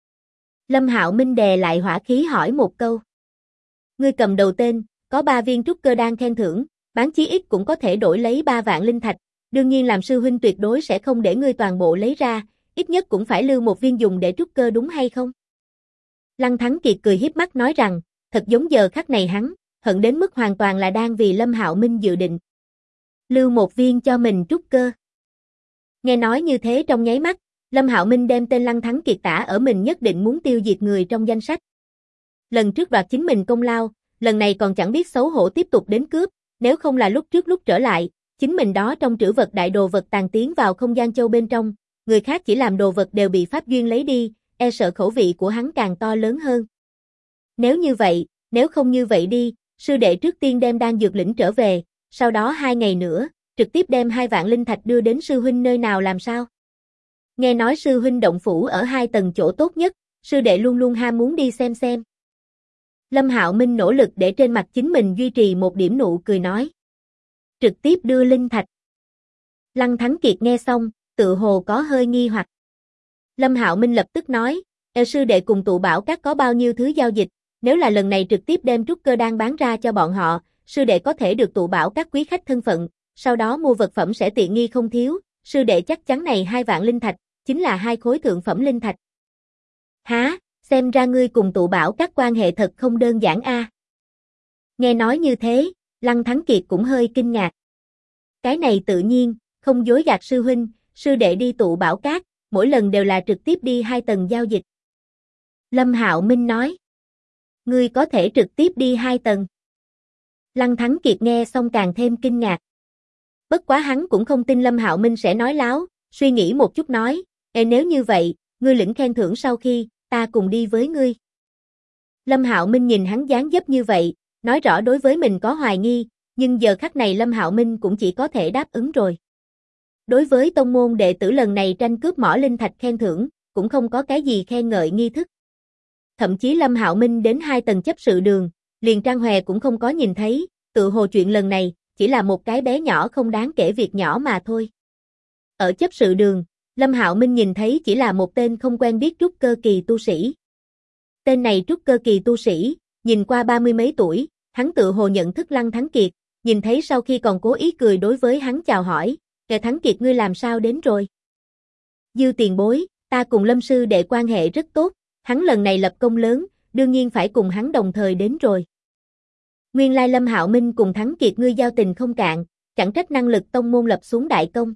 Lâm Hạo Minh đè lại hỏa khí hỏi một câu. Ngươi cầm đầu tên, có 3 viên trúc cơ đan khen thưởng, bán chí ít cũng có thể đổi lấy 3 vạn linh thạch, đương nhiên làm sư huynh tuyệt đối sẽ không để ngươi toàn bộ lấy ra, ít nhất cũng phải lưu một viên dùng để trúc cơ đúng hay không? Lăng Thắng Kiệt cười hiếp mắt nói rằng, thật giống giờ khắc này hắn, hận đến mức hoàn toàn là đang vì Lâm Hạo Minh dự định. Lưu một viên cho mình trúc cơ. Nghe nói như thế trong nháy mắt, Lâm Hạo Minh đem tên Lăng Thắng Kiệt tả ở mình nhất định muốn tiêu diệt người trong danh sách. Lần trước đoạt chính mình công lao, lần này còn chẳng biết xấu hổ tiếp tục đến cướp, nếu không là lúc trước lúc trở lại, chính mình đó trong trữ vật đại đồ vật tàn tiến vào không gian châu bên trong, người khác chỉ làm đồ vật đều bị pháp duyên lấy đi, e sợ khẩu vị của hắn càng to lớn hơn. Nếu như vậy, nếu không như vậy đi, sư đệ trước tiên đem đan dược lĩnh trở về, sau đó 2 ngày nữa, trực tiếp đem 2 vạn linh thạch đưa đến sư huynh nơi nào làm sao? Nghe nói sư huynh động phủ ở 2 tầng chỗ tốt nhất, sư đệ luôn luôn ham muốn đi xem. Lâm Hạo Minh nỗ lực để trên mặt chính mình duy trì một điểm nụ cười nói. Trực tiếp đưa linh thạch. Lăng Thắng Kiệt nghe xong, tự hồ có hơi nghi hoặc. Lâm Hạo Minh lập tức nói, sư đệ cùng tụ bảo các có bao nhiêu thứ giao dịch, nếu là lần này trực tiếp đem trúc cơ đan bán ra cho bọn họ, sư đệ có thể được tụ bảo các quý khách thân phận, sau đó mua vật phẩm sẽ tiện nghi không thiếu, sư đệ chắc chắn này 2 vạn linh thạch, chính là 2 khối thượng phẩm linh thạch. Hả, xem ra ngươi cùng tụ bảo các quan hệ thật không đơn giản a. Nghe nói như thế, Lăng Thắng Kiệt cũng hơi kinh ngạc. Cái này tự nhiên, không dối gạt sư huynh, sư đệ đi tụ bảo các, mỗi lần đều là trực tiếp đi 2 tầng giao dịch. Lâm Hạo Minh nói. Ngươi có thể trực tiếp đi 2 tầng. Lăng Thắng Kiệt nghe xong càng thêm kinh ngạc. Bất quá hắn cũng không tin Lâm Hạo Minh sẽ nói láo, suy nghĩ một chút nói, nếu như vậy, ngươi lĩnh khen thưởng sau khi, ta cùng đi với ngươi. Lâm Hạo Minh nhìn hắn dáng dấp như vậy, nói rõ đối với mình có hoài nghi, nhưng giờ khắc này Lâm Hạo Minh cũng chỉ có thể đáp ứng rồi. Đối với tông môn đệ tử lần này tranh cướp mỏ linh thạch khen thưởng, cũng không có cái gì khen ngợi nghi thức. Thậm chí Lâm Hạo Minh đến 2 tầng chấp sự đường, liền Trang Hòe cũng không có nhìn thấy, tự hồ chuyện lần này, chỉ là một cái bé nhỏ không đáng kể việc nhỏ mà thôi. Ở chấp sự đường, Lâm Hạo Minh nhìn thấy chỉ là một tên không quen biết trúc cơ kỳ tu sĩ. Tên này trúc cơ kỳ tu sĩ, nhìn qua 30 mấy tuổi, hắn tự hồ nhận thức Lăng Thắng Kiệt, nhìn thấy sau khi còn cố ý cười đối với hắn chào hỏi, Thắng Kiệt ngươi làm sao đến rồi? Dư tiền bối, ta cùng Lâm sư đệ quan hệ rất tốt, hắn lần này lập công lớn, đương nhiên phải cùng hắn đồng thời đến rồi. Nguyên lai Lâm Hạo Minh cùng Thắng Kiệt ngươi giao tình không cạn, chẳng trách năng lực tông môn lập xuống đại công.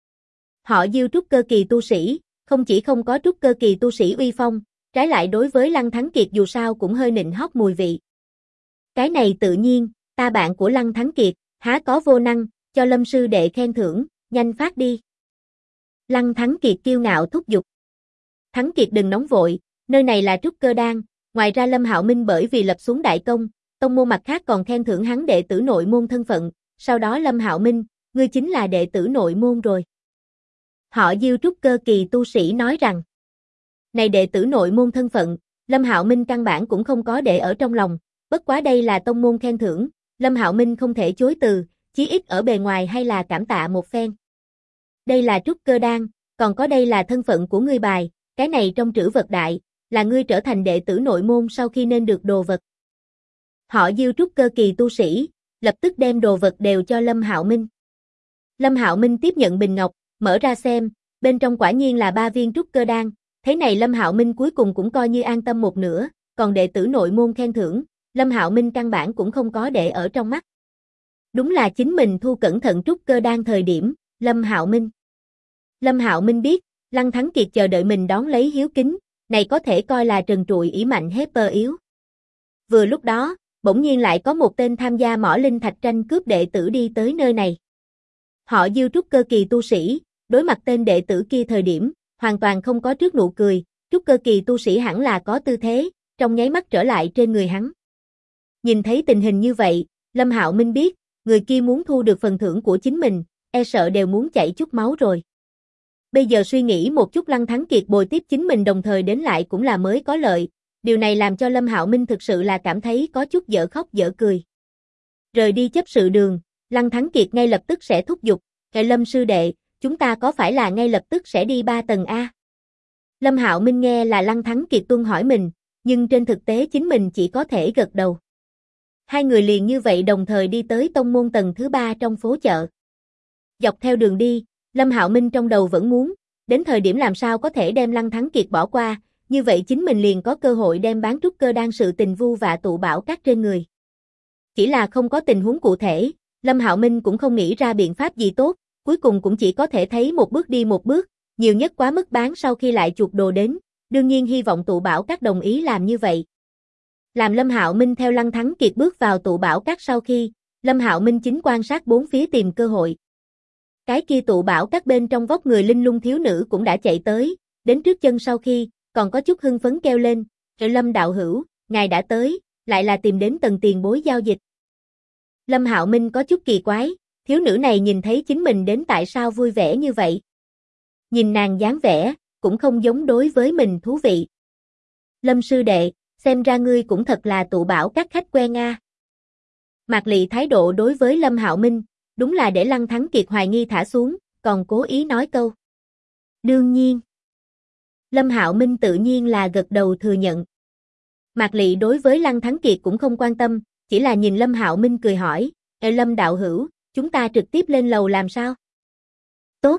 Họ Dư trúc cơ kỳ tu sĩ, không chỉ không có trúc cơ kỳ tu sĩ uy phong, trái lại đối với Lăng Thắng Kiệt dù sao cũng hơi nịnh hót mùi vị. Cái này tự nhiên, ta bạn của Lăng Thắng Kiệt, há có vô năng, cho Lâm sư đệ khen thưởng, nhanh phát đi. Lăng Thắng Kiệt kiêu ngạo thúc giục. Thắng Kiệt đừng nóng vội, nơi này là trúc cơ đan, ngoài ra Lâm Hạo Minh bởi vì lập xuống đại công, tông môn mặt khác còn khen thưởng hắn đệ tử nội môn thân phận, sau đó Lâm Hạo Minh, ngươi chính là đệ tử nội môn rồi. Họ Diêu trúc cơ kỳ tu sĩ nói rằng, này đệ tử nội môn thân phận, Lâm Hạo Minh căn bản cũng không có để ở trong lòng, bất quá đây là tông môn khen thưởng, Lâm Hạo Minh không thể chối từ, chí ít ở bề ngoài hay là cảm tạ một phen. Đây là trúc cơ đan, còn có đây là thân phận của ngươi bài, cái này trong trữ vật đại, là ngươi trở thành đệ tử nội môn sau khi nên được đồ vật. Họ Diêu trúc cơ kỳ tu sĩ, lập tức đem đồ vật đều cho Lâm Hạo Minh. Lâm Hạo Minh tiếp nhận bình ngọc, mở ra xem, bên trong quả nhiên là 3 viên trúc cơ đan, thế này Lâm Hạo Minh cuối cùng cũng coi như an tâm một nửa, còn đệ tử nội môn khen thưởng, Lâm Hạo Minh căn bản cũng không có để ở trong mắt. Đúng là chính mình thu cẩn thận trúc cơ đan thời điểm, Lâm Hạo Minh biết, Lăng Thắng Kiệt chờ đợi mình đón lấy hiếu kính, này có thể coi là trần trụi ỷ mạnh Hepper yếu. Vừa lúc đó, bỗng nhiên lại có một tên tham gia mỏ linh thạch tranh cướp đệ tử đi tới nơi này. Họ Diêu trúc cơ kỳ tu sĩ, đối mặt tên đệ tử kia thời điểm, hoàn toàn không có trước nụ cười, trúc cơ kỳ tu sĩ hẳn là có tư thế, trong nháy mắt trở lại trên người hắn. Nhìn thấy tình hình như vậy, Lâm Hạo Minh biết, người kia muốn thu được phần thưởng của chính mình, e sợ đều muốn chảy chút máu rồi. Bây giờ suy nghĩ một chút Lăng Thắng Kiệt bồi tiếp chính mình đồng thời đến lại cũng là mới có lợi, điều này làm cho Lâm Hạo Minh thực sự là cảm thấy có chút dở khóc dở cười. Rời đi chấp sự đường, Lăng Thắng Kiệt ngay lập tức sẽ thúc giục, Lâm sư đệ, chúng ta có phải là ngay lập tức sẽ đi 3 tầng A? Lâm Hạo Minh nghe là Lăng Thắng Kiệt tuân hỏi mình, nhưng trên thực tế chính mình chỉ có thể gật đầu. Hai người liền như vậy đồng thời đi tới tông môn tầng thứ 3 trong phố chợ. Dọc theo đường đi, Lâm Hạo Minh trong đầu vẫn muốn, đến thời điểm làm sao có thể đem Lăng Thắng Kiệt bỏ qua, như vậy chính mình liền có cơ hội đem bán trúc cơ đan sự tình vu vạ tụ bảo các trên người. Chỉ là không có tình huống cụ thể, Lâm Hạo Minh cũng không nghĩ ra biện pháp gì tốt, cuối cùng cũng chỉ có thể thấy một bước đi một bước, nhiều nhất quá mức bán sau khi lại chuột đồ đến, đương nhiên hy vọng tụ bảo các đồng ý làm như vậy. Làm Lâm Hạo Minh theo Lăng Thắng Kiệt bước vào tụ bảo các sau khi, Lâm Hạo Minh chính quan sát bốn phía tìm cơ hội. Cái kia tụ bảo các bên trong vóc người linh lung thiếu nữ cũng đã chạy tới, đến trước chân sau khi, còn có chút hưng phấn kêu lên, Lâm đạo hữu, ngài đã tới, lại là tìm đến tầng tiền bối giao dịch. Lâm Hạo Minh có chút kỳ quái, thiếu nữ này nhìn thấy chính mình đến tại sao vui vẻ như vậy. Nhìn nàng dáng vẻ, cũng không giống đối với mình thú vị. Lâm sư đệ, xem ra ngươi cũng thật là tụ bảo các khách quen a. Mạc Lị thái độ đối với Lâm Hạo Minh, đúng là để Lăng Thắng Kiệt hoài nghi thả xuống, còn cố ý nói câu. Đương nhiên. Lâm Hạo Minh tự nhiên là gật đầu thừa nhận. Mạc Lị đối với Lăng Thắng Kiệt cũng không quan tâm, chỉ là nhìn Lâm Hạo Minh cười hỏi, Lâm đạo hữu, chúng ta trực tiếp lên lầu làm sao? Tốt.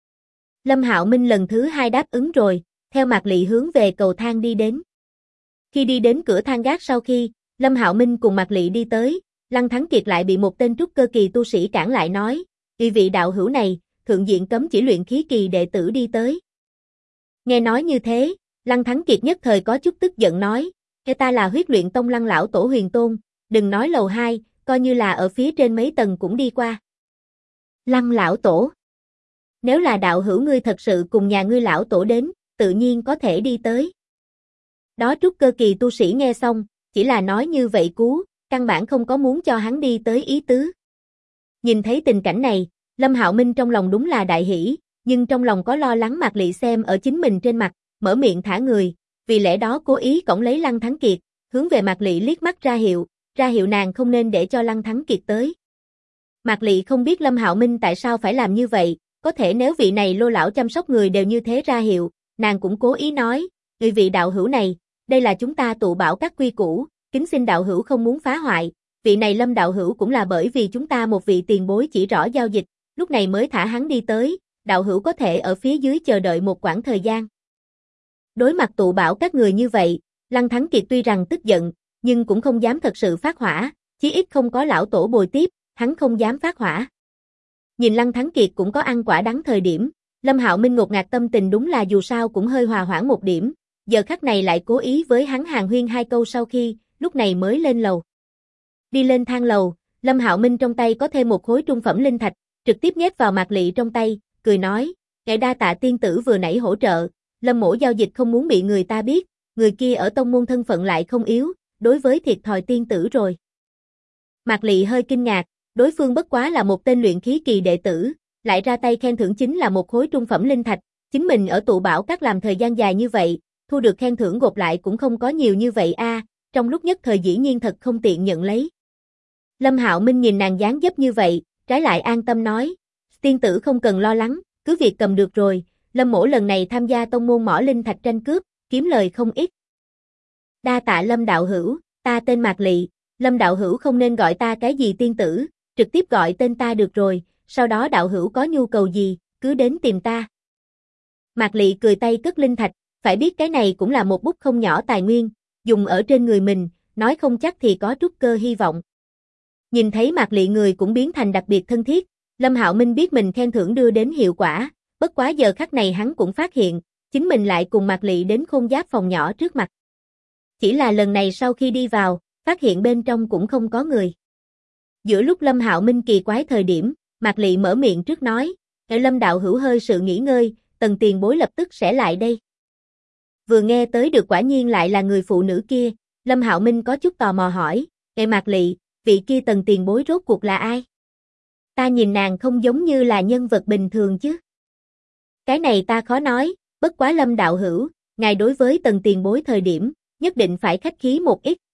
Lâm Hạo Minh lần thứ 2 đáp ứng rồi, theo Mạc Lị hướng về cầu thang đi đến. Khi đi đến cửa thang gác sau khi, Lâm Hạo Minh cùng Mạc Lị đi tới, Lăng Thắng Kiệt lại bị một tên trúc cơ kỳ tu sĩ cản lại nói, vị đạo hữu này, thượng diện cấm chỉ luyện khí kỳ đệ tử đi tới. Nghe nói như thế, Lăng Thắng Kiệt nhất thời có chút tức giận nói, ta là Huyết Luyện Tông Lăng lão tổ Huyền Tôn, đừng nói lầu 2, coi như là ở phía trên mấy tầng cũng đi qua. Lăng lão tổ. Nếu là đạo hữu ngươi thật sự cùng nhà ngươi lão tổ đến, tự nhiên có thể đi tới. Đó trúc cơ kỳ tu sĩ nghe xong, chỉ là nói như vậy cú, căn bản không có muốn cho hắn đi tới ý tứ. Nhìn thấy tình cảnh này, Lâm Hạo Minh trong lòng đúng là đại hỉ, nhưng trong lòng có lo lắng Mạc Lị xem ở chính mình trên mặt, mở miệng thả người, vì lẽ đó cố ý cõng lấy Lăng Thắng Kiệt, hướng về Mạc Lị liếc mắt ra hiệu nàng không nên để cho Lăng Thắng Kiệt tới. Mạc Lị không biết Lâm Hạo Minh tại sao phải làm như vậy, có thể nếu vị này Lô lão chăm sóc người đều như thế ra hiệu, nàng cũng cố ý nói, người vị đạo hữu này, đây là chúng ta tụ bảo các quy củ, kính xin đạo hữu không muốn phá hoại, vị này Lâm đạo hữu cũng là bởi vì chúng ta một vị tiền bối chỉ rõ giao dịch, lúc này mới thả hắn đi tới, đạo hữu có thể ở phía dưới chờ đợi một quãng thời gian. Đối mặt tụ bảo các người như vậy, Lăng Thắng Kiệt tuy rằng tức giận, nhưng cũng không dám thật sự phát hỏa, chí ít không có lão tổ bồi tiếp, hắn không dám phát hỏa. Nhìn Lăng Thắng Kiệt cũng có ăn quả đắng thời điểm, Lâm Hạo Minh ngột ngạt tâm tình đúng là dù sao cũng hơi hòa hoãn một điểm, giờ khắc này lại cố ý với hắn hàn huyên 2 câu sau khi, lúc này mới lên lầu. Đi lên thang lầu, Lâm Hạo Minh trong tay có thêm một khối trung phẩm linh thạch, trực tiếp nhét vào Mạc Lị trong tay, cười nói, ngài đa tạ tiên tử vừa nãy hỗ trợ, Lâm mỗ giao dịch không muốn bị người ta biết, người kia ở tông môn thân phận lại không yếu, đối với thiệt thòi tiên tử rồi. Mạc Lị hơi kinh ngạc, đối phương bất quá là một tên luyện khí kỳ đệ tử, lại ra tay khen thưởng chính là một khối trung phẩm linh thạch, chính mình ở tụ bảo các làm thời gian dài như vậy, thu được khen thưởng gộp lại cũng không có nhiều như vậy a, trong lúc nhất thời dĩ nhiên thật không tiện nhận lấy. Lâm Hạo Minh nhìn nàng dáng dấp như vậy, trái lại an tâm nói, tiên tử không cần lo lắng, cứ việc cầm được rồi, Lâm mỗ lần này tham gia tông môn mỏ linh thạch tranh cướp, kiếm lời không ít. Đa tạ Lâm đạo hữu, ta tên Mạc Lị, Lâm đạo hữu không nên gọi ta cái gì tiên tử, trực tiếp gọi tên ta được rồi, sau đó đạo hữu có nhu cầu gì, cứ đến tìm ta. Mạc Lị cười tay cất linh thạch, phải biết cái này cũng là một bút không nhỏ tài nguyên, dùng ở trên người mình, nói không chắc thì có trúc cơ hy vọng. Nhìn thấy Mạc Lị người cũng biến thành đặc biệt thân thiết, Lâm Hạo Minh biết mình khen thưởng đưa đến hiệu quả, bất quá giờ khắc này hắn cũng phát hiện, chính mình lại cùng Mạc Lị đến khôn giáp phòng nhỏ trước mặt. Chỉ là lần này sau khi đi vào, phát hiện bên trong cũng không có người. Giữa lúc Lâm Hạo Minh kỳ quái thời điểm, Mạc Lị mở miệng trước nói, Lâm đạo hữu hơi sự nghỉ ngơi, Tần tiền bối lập tức sẽ lại đây. Vừa nghe tới được quả nhiên lại là người phụ nữ kia, Lâm Hạo Minh có chút tò mò hỏi, Mạc Lị, vị kia Tần tiền bối rốt cuộc là ai? Ta nhìn nàng không giống như là nhân vật bình thường chứ. Cái này ta khó nói, bất quá Lâm đạo hữu, ngài đối với Tần tiền bối thời điểm, nhất định phải khách khí một ít.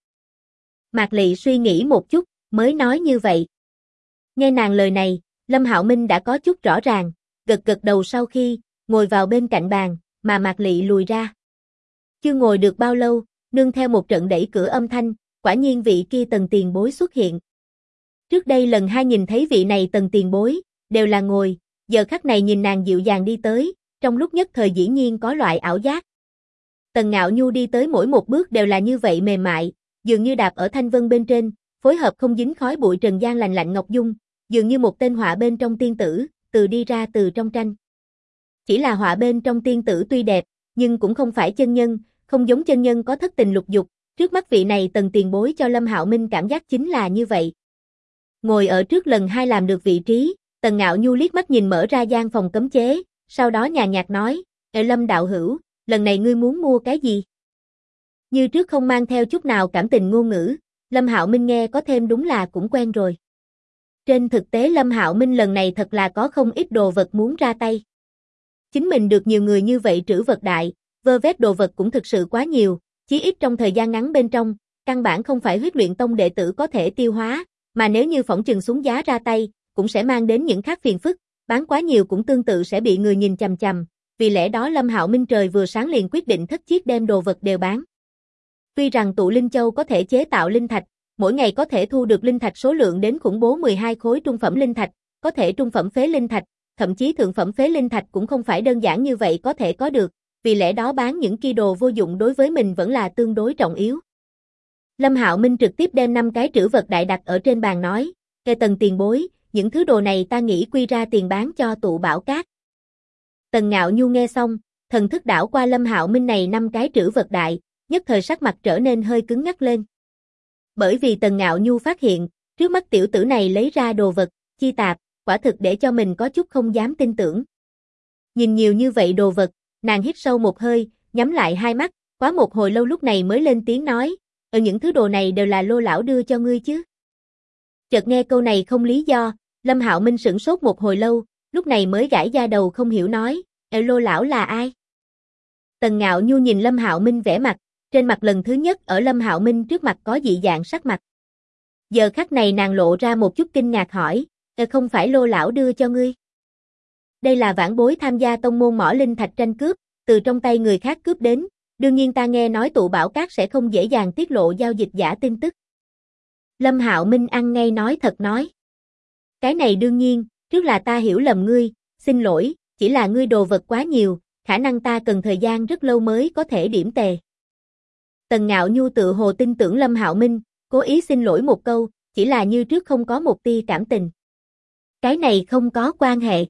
Mạc Lị suy nghĩ một chút, mới nói như vậy. Nghe nàng lời này, Lâm Hạo Minh đã có chút rõ ràng, gật gật đầu sau khi, ngồi vào bên cạnh bàn, mà Mạc Lị lùi ra. Chưa ngồi được bao lâu, nương theo một trận đẩy cửa âm thanh, quả nhiên vị kia Tần tiền bối xuất hiện. Trước đây lần hai nhìn thấy vị này Tần tiền bối, đều là ngồi, giờ khắc này nhìn nàng dịu dàng đi tới, trong lúc nhất thời dĩ nhiên có loại ảo giác. Tần Ngạo Nhu đi tới mỗi một bước đều là như vậy mềm mại, dường như đạp ở thanh vân bên trên, phối hợp không dính khói bụi trần gian lành lạnh ngọc dung, dường như một tên họa bên trong tiên tử, từ đi ra từ trong tranh. Chỉ là họa bên trong tiên tử tuy đẹp, nhưng cũng không phải chân nhân, không giống chân nhân có thất tình lục dục, trước mắt vị này Tần tiền bối cho Lâm Hạo Minh cảm giác chính là như vậy. Ngồi ở trước lần hai làm được vị trí, Tần Ngạo Nhu liếc mắt nhìn mở ra gian phòng cấm chế, sau đó nhàn nhạt nói, Lâm đạo hữu, lần này ngươi muốn mua cái gì? Như trước không mang theo chút nào cảm tình ngôn ngữ, Lâm Hạo Minh nghe có thêm đúng là cũng quen rồi. Trên thực tế Lâm Hạo Minh lần này thật là có không ít đồ vật muốn ra tay. Chính mình được nhiều người như vậy trữ vật đại, vơ vét đồ vật cũng thực sự quá nhiều, chí ít trong thời gian ngắn bên trong, căn bản không phải huyết luyện tông đệ tử có thể tiêu hóa, mà nếu như phỏng chừng xuống giá ra tay, cũng sẽ mang đến những khác phiền phức, bán quá nhiều cũng tương tự sẽ bị người nhìn chằm chằm, vì lẽ đó Lâm Hạo Minh trời vừa sáng liền quyết định thất chiết đem đồ vật đều bán. Tuy rằng tụ linh châu có thể chế tạo linh thạch, mỗi ngày có thể thu được linh thạch số lượng đến khủng bố 12 khối trung phẩm linh thạch, có thể trung phẩm phế linh thạch, thậm chí thượng phẩm phế linh thạch cũng không phải đơn giản như vậy có thể có được, vì lẽ đó bán những kia đồ vô dụng đối với mình vẫn là tương đối trọng yếu. Lâm Hạo Minh trực tiếp đem 5 cái trữ vật đại đặt ở trên bàn nói, Tần tiền bối, những thứ đồ này ta nghĩ quy ra tiền bán cho tụ bảo các. Tần Ngạo Nhu nghe xong, thần thức đảo qua Lâm Hạo Minh này 5 cái trữ vật đại, nhất thời sắc mặt trở nên hơi cứng ngắc lên. Bởi vì Tần Ngạo Nhu phát hiện, trước mắt tiểu tử này lấy ra đồ vật, chi tạp, quả thực để cho mình có chút không dám tin tưởng. Nhìn nhiều như vậy đồ vật, nàng hít sâu một hơi, nhắm lại hai mắt, quá một hồi lâu lúc này mới lên tiếng nói, những thứ đồ này đều là Lô lão đưa cho ngươi chứ. Chợt nghe câu này không lý do, Lâm Hạo Minh sửng sốt một hồi lâu, lúc này mới gãi da đầu không hiểu nói, Lô lão là ai? Tần Ngạo Nhu nhìn Lâm Hạo Minh vẻ mặt, trên mặt lần thứ nhất ở Lâm Hạo Minh trước mặt có dị dạng sắc mặt. Giờ khắc này nàng lộ ra một chút kinh ngạc hỏi, không phải Lô lão đưa cho ngươi? Đây là vãn bối tham gia tông môn mỏ linh thạch tranh cướp, từ trong tay người khác cướp đến, đương nhiên ta nghe nói tụ bảo các sẽ không dễ dàng tiết lộ giao dịch giả tin tức. Lâm Hạo Minh ăn ngay nói thật nói. Cái này đương nhiên, trước là ta hiểu lầm ngươi, xin lỗi, chỉ là ngươi đồ vật quá nhiều, khả năng ta cần thời gian rất lâu mới có thể điểm tề. Tần Ngạo Nhu tự hồ tin tưởng Lâm Hạo Minh, cố ý xin lỗi một câu, chỉ là như trước không có một tia cảm tình. Cái này không có quan hệ.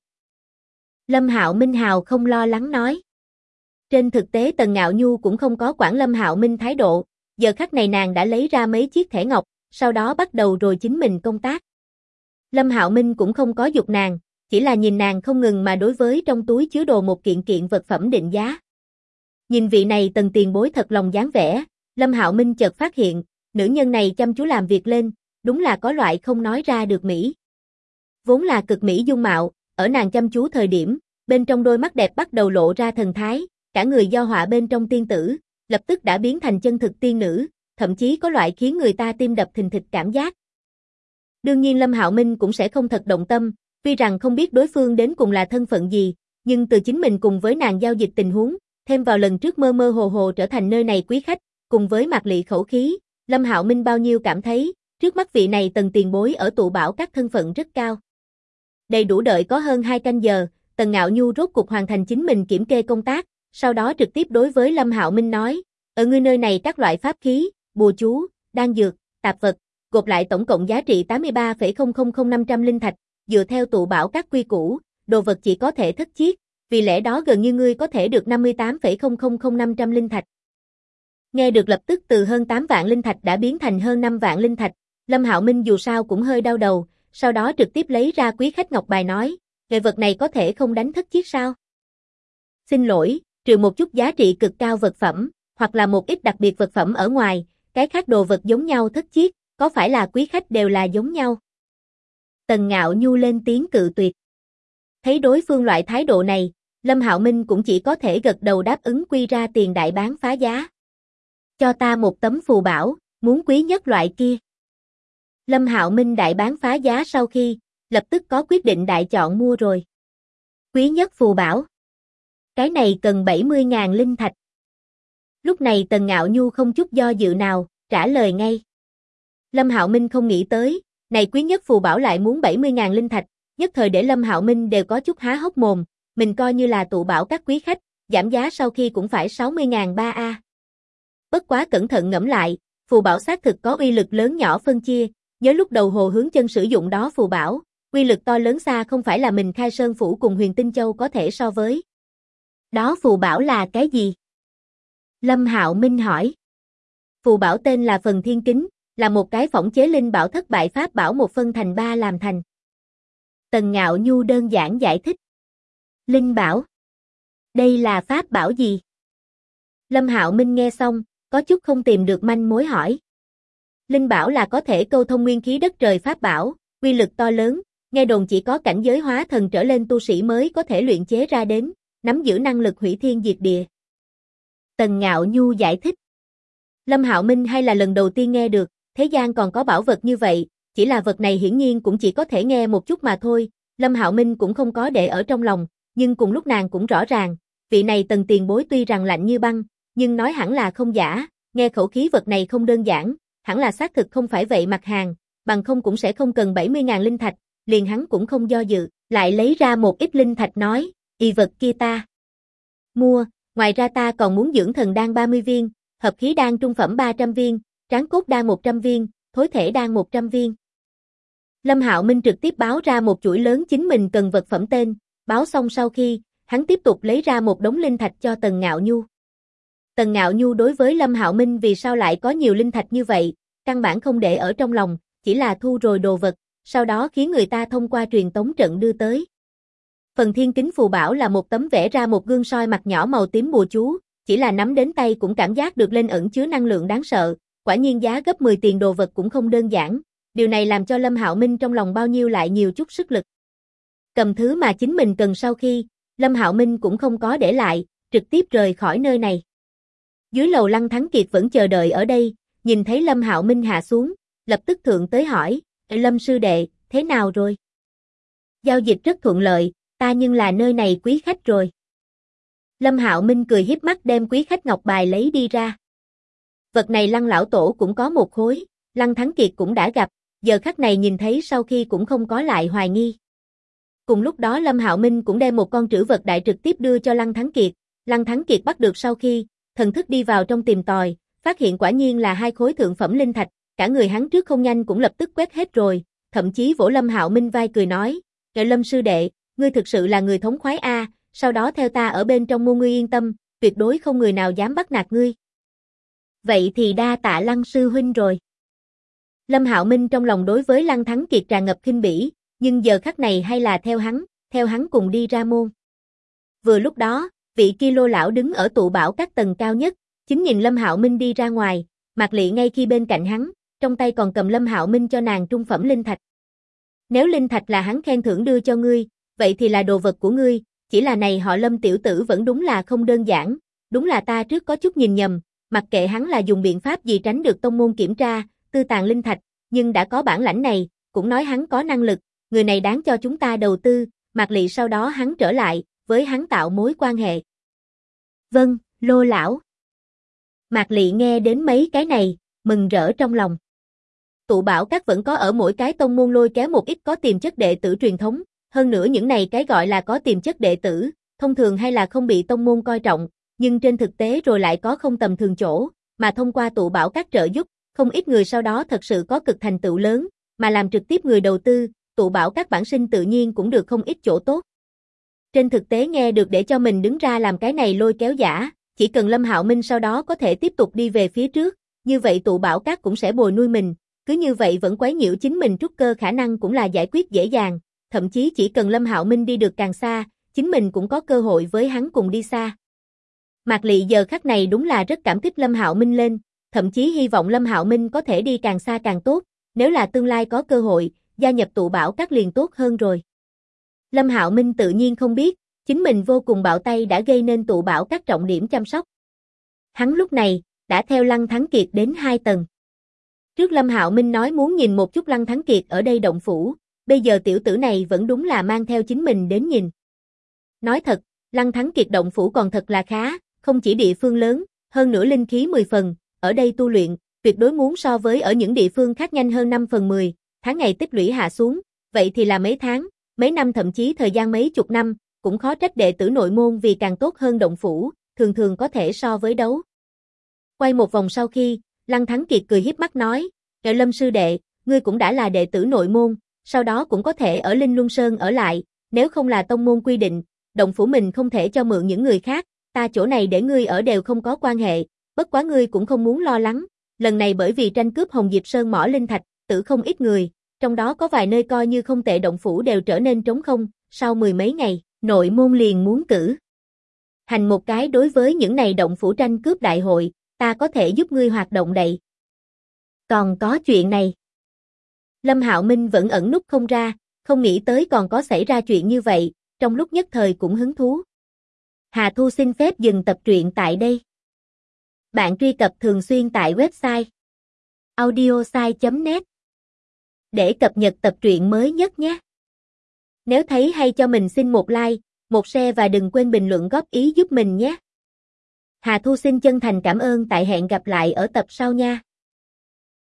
Lâm Hạo Minh hào không lo lắng nói. Trên thực tế Tần Ngạo Nhu cũng không có quản Lâm Hạo Minh thái độ, giờ khắc này nàng đã lấy ra mấy chiếc thẻ ngọc, sau đó bắt đầu rồi chính mình công tác. Lâm Hạo Minh cũng không có giục nàng, chỉ là nhìn nàng không ngừng mà đối với trong túi chứa đồ một kiện kiện vật phẩm định giá. Nhìn vị này Tần tiền bối thật lòng dáng vẻ, Lâm Hạo Minh chợt phát hiện, nữ nhân này chăm chú làm việc lên, đúng là có loại không nói ra được mỹ. Vốn là cực mỹ dung mạo, ở nàng chăm chú thời điểm, bên trong đôi mắt đẹp bắt đầu lộ ra thần thái, cả người do họa bên trong tiên tử, lập tức đã biến thành chân thực tiên nữ, thậm chí có loại khiến người ta tim đập thình thịch cảm giác. Đương nhiên Lâm Hạo Minh cũng sẽ không thật động tâm, tuy rằng không biết đối phương đến cùng là thân phận gì, nhưng từ chính mình cùng với nàng giao dịch tình huống, thêm vào lần trước mơ mơ hồ hồ trở thành nơi này quý khách, cùng với Mạc Lị khẩu khí, Lâm Hạo Minh bao nhiêu cảm thấy, Trước mắt vị này Tần tiền bối ở tụ bảo các thân phận rất cao. Đầy đủ đợi có hơn 2 canh giờ, Tần Ngạo Nhu rốt cục hoàn thành chính mình kiểm kê công tác, sau đó trực tiếp đối với Lâm Hạo Minh nói, ở ngươi nơi này các loại pháp khí, bùa chú, đan dược, tạp vật, gộp lại tổng cộng giá trị 83,000500 linh thạch, dựa theo tụ bảo các quy củ, đồ vật chỉ có thể thất chiết, vì lẽ đó gần như ngươi có thể được 58,000500 linh thạch. Nghe được lập tức từ hơn 8 vạn linh thạch đã biến thành hơn 5 vạn linh thạch, Lâm Hạo Minh dù sao cũng hơi đau đầu, sau đó trực tiếp lấy ra quý khách ngọc bài nói, nghệ vật này có thể không đánh thất chiết sao? Xin lỗi, trừ một chút giá trị cực cao vật phẩm, hoặc là một ít đặc biệt vật phẩm ở ngoài, cái khác đồ vật giống nhau thất chiết, có phải là quý khách đều là giống nhau? Tần Ngạo Nhu lên tiếng cự tuyệt. Thấy đối phương loại thái độ này, Lâm Hạo Minh cũng chỉ có thể gật đầu đáp ứng quy ra tiền đại bán phá giá. Cho ta một tấm phù bảo, muốn quý nhất loại kia. Lâm Hạo Minh đại bán phá giá sau khi, lập tức có quyết định đại chọn mua rồi. Quý nhất phù bảo. Cái này cần 70.000 linh thạch. Lúc này Tần Ngạo Nhu không chút do dự nào, trả lời ngay. Lâm Hạo Minh không nghĩ tới, này quý nhất phù bảo lại muốn 70.000 linh thạch, nhất thời để Lâm Hạo Minh đều có chút há hốc mồm, mình coi như là tụ bảo các quý khách, giảm giá sau khi cũng phải 60.000 ba a. Bất quá cẩn thận ngẫm lại, phù bảo xác thực có uy lực lớn nhỏ phân chia, nhớ lúc đầu Hồ Hướng Chân sử dụng đó phù bảo, uy lực to lớn xa không phải là mình Khai Sơn phủ cùng Huyền Tinh Châu có thể so với. Đó phù bảo là cái gì? Lâm Hạo Minh hỏi. Phù bảo tên là Phần Thiên Kính, là một cái phỏng chế linh bảo thất bại pháp bảo 1 phân thành 3 làm thành. Tần Ngạo Nhu đơn giản giải thích. Linh bảo? Đây là pháp bảo gì? Lâm Hạo Minh nghe xong, có chút không tìm được manh mối hỏi. Linh bảo là có thể câu thông nguyên khí đất trời pháp bảo, uy lực to lớn, nghe đồn chỉ có cảnh giới hóa thần trở lên tu sĩ mới có thể luyện chế ra đến, nắm giữ năng lực hủy thiên diệt địa. Tần Ngạo Nhu giải thích. Lâm Hạo Minh hay là lần đầu tiên nghe được, thế gian còn có bảo vật như vậy, chỉ là vật này hiển nhiên cũng chỉ có thể nghe một chút mà thôi, Lâm Hạo Minh cũng không có để ở trong lòng, nhưng cùng lúc nàng cũng rõ ràng, vị này Tần tiền bối tuy rằng lạnh như băng, nhưng nói hẳn là không giả, nghe khẩu khí vật này không đơn giản, hẳn là xác thực không phải vậy mặt hàng, bằng không cũng sẽ không cần 70.000 linh thạch, liền hắn cũng không do dự, lại lấy ra một ít linh thạch nói, y vật kia ta mua, ngoài ra ta còn muốn dưỡng thần đan 30 viên, hợp khí đan trung phẩm 300 viên, tráng cốt đan 100 viên, thối thể đan 100 viên. Lâm Hạo Minh trực tiếp báo ra một chuỗi lớn chính mình cần vật phẩm tên, báo xong sau khi, hắn tiếp tục lấy ra một đống linh thạch cho Tần Ngạo Nhu. Tần Ngạo Nhu đối với Lâm Hạo Minh vì sao lại có nhiều linh thạch như vậy, căn bản không để ở trong lòng, chỉ là thu rồi đồ vật, sau đó khiến người ta thông qua truyền tống trận đưa tới. Phần Thiên Kính phù bảo là một tấm vẽ ra một gương soi mặt nhỏ màu tím bùa chú, chỉ là nắm đến tay cũng cảm giác được lên ẩn chứa năng lượng đáng sợ, quả nhiên giá gấp 10 tiền đồ vật cũng không đơn giản, điều này làm cho Lâm Hạo Minh trong lòng bao nhiêu lại nhiều chút sức lực. Cầm thứ mà chính mình cần sau khi, Lâm Hạo Minh cũng không có để lại, trực tiếp rời khỏi nơi này. Dưới lầu Lăng Thắng Kiệt vẫn chờ đợi ở đây, nhìn thấy Lâm Hạo Minh hạ xuống, lập tức thượng tới hỏi, Lâm sư đệ, thế nào rồi? Giao dịch rất thuận lợi, ta nhưng là nơi này quý khách rồi. Lâm Hạo Minh cười hiếp mắt đem quý khách ngọc bài lấy đi ra. Vật này Lăng lão tổ cũng có một khối, Lăng Thắng Kiệt cũng đã gặp, giờ khắc này nhìn thấy sau khi cũng không có lại hoài nghi. Cùng lúc đó Lâm Hạo Minh cũng đem một con trữ vật đại trực tiếp đưa cho Lăng Thắng Kiệt, Lăng Thắng Kiệt bắt được sau khi, thần thức đi vào trong tìm tòi, phát hiện quả nhiên là 2 khối thượng phẩm linh thạch, cả người hắn trước không nhanh cũng lập tức quét hết rồi, thậm chí vỗ Lâm Hạo Minh vai cười nói, Lâm sư đệ, ngươi thực sự là người thống khoái a, sau đó theo ta ở bên trong môn ngươi yên tâm, tuyệt đối không người nào dám bắt nạt ngươi. Vậy thì đa tạ Lăng sư huynh rồi. Lâm Hạo Minh trong lòng đối với Lăng Thắng Kiệt tràn ngập khinh bỉ, nhưng giờ khắc này hay là theo hắn cùng đi ra môn. Vừa lúc đó, vị kia Lô lão đứng ở tụ bảo các tầng cao nhất, chính nhìn Lâm Hạo Minh đi ra ngoài, Mạc Lị ngay khi bên cạnh hắn, trong tay còn cầm Lâm Hạo Minh cho nàng trung phẩm linh thạch. Nếu linh thạch là hắn khen thưởng đưa cho ngươi, vậy thì là đồ vật của ngươi, chỉ là này họ Lâm tiểu tử vẫn đúng là không đơn giản, đúng là ta trước có chút nhìn nhầm, mặc kệ hắn là dùng biện pháp gì tránh được tông môn kiểm tra, tư tàng linh thạch, nhưng đã có bản lãnh này, cũng nói hắn có năng lực, người này đáng cho chúng ta đầu tư, Mạc Lị sau đó hắn trở lại, với hắn tạo mối quan hệ. Vâng, Lô lão. Mạc Lị nghe đến mấy cái này, mừng rỡ trong lòng. tụ bảo các vẫn có ở mỗi cái tông môn lôi kéo một ít có tiềm chất đệ tử truyền thống, hơn nữa những này cái gọi là có tiềm chất đệ tử, thông thường hay là không bị tông môn coi trọng, nhưng trên thực tế rồi lại có không tầm thường chỗ, mà thông qua tụ bảo các trợ giúp, không ít người sau đó thật sự có cực thành tựu lớn, mà làm trực tiếp người đầu tư, tụ bảo các bản sinh tự nhiên cũng được không ít chỗ tốt. Trên thực tế nghe được để cho mình đứng ra làm cái này lôi kéo giả, chỉ cần Lâm Hạo Minh sau đó có thể tiếp tục đi về phía trước, như vậy tụ bảo các cũng sẽ bồi nuôi mình, cứ như vậy vẫn quấy nhiễu chính mình trúc cơ khả năng cũng là giải quyết dễ dàng, thậm chí chỉ cần Lâm Hạo Minh đi được càng xa, chính mình cũng có cơ hội với hắn cùng đi xa. Mạc Lị giờ khắc này đúng là rất cảm kích Lâm Hạo Minh lên, thậm chí hy vọng Lâm Hạo Minh có thể đi càng xa càng tốt, nếu là tương lai có cơ hội, gia nhập tụ bảo các liền tốt hơn rồi. Lâm Hạo Minh tự nhiên không biết, chính mình vô cùng bạo tay đã gây nên tụ bảo các trọng điểm chăm sóc. Hắn lúc này, đã theo Lăng Thắng Kiệt đến 2 tầng. Trước Lâm Hạo Minh nói muốn nhìn một chút Lăng Thắng Kiệt ở đây động phủ, bây giờ tiểu tử này vẫn đúng là mang theo chính mình đến nhìn. Nói thật, Lăng Thắng Kiệt động phủ còn thật là khá, không chỉ địa phương lớn, hơn nữa linh khí 10 phần, ở đây tu luyện, tuyệt đối muốn so với ở những địa phương khác nhanh hơn 5 phần 10, tháng ngày tích lũy hạ xuống, vậy thì là mấy tháng, mấy năm thậm chí thời gian mấy chục năm, cũng khó trách đệ tử nội môn vì càng tốt hơn động phủ, thường thường có thể so với đấu. Quay một vòng sau khi, Lăng Thắng Kiệt cười hiếp mắt nói, Lâm sư đệ, ngươi cũng đã là đệ tử nội môn, sau đó cũng có thể ở Linh Luân Sơn ở lại, nếu không là tông môn quy định, động phủ mình không thể cho mượn những người khác, ta chỗ này để ngươi ở đều không có quan hệ, bất quá ngươi cũng không muốn lo lắng, lần này bởi vì tranh cướp Hồng Diệp Sơn mỏ linh thạch, tử không ít người, trong đó có vài nơi coi như không tệ động phủ đều trở nên trống không, sau 10 mấy ngày, nội môn liền muốn cử hành một cái đối với những này động phủ tranh cướp đại hội, ta có thể giúp ngươi hoạt động đậy. Còn có chuyện này. Lâm Hạo Minh vẫn ẩn nút không ra, không nghĩ tới còn có xảy ra chuyện như vậy, trong lúc nhất thời cũng hứng thú. Hà Thu xin phép dừng tập truyện tại đây. Bạn truy cập thường xuyên tại website audiosai.net để cập nhật tập truyện mới nhất nhé. Nếu thấy hay cho mình xin một like, một share và đừng quên bình luận góp ý giúp mình nhé. Hà Thu xin chân thành cảm ơn, tại hẹn gặp lại ở tập sau nha.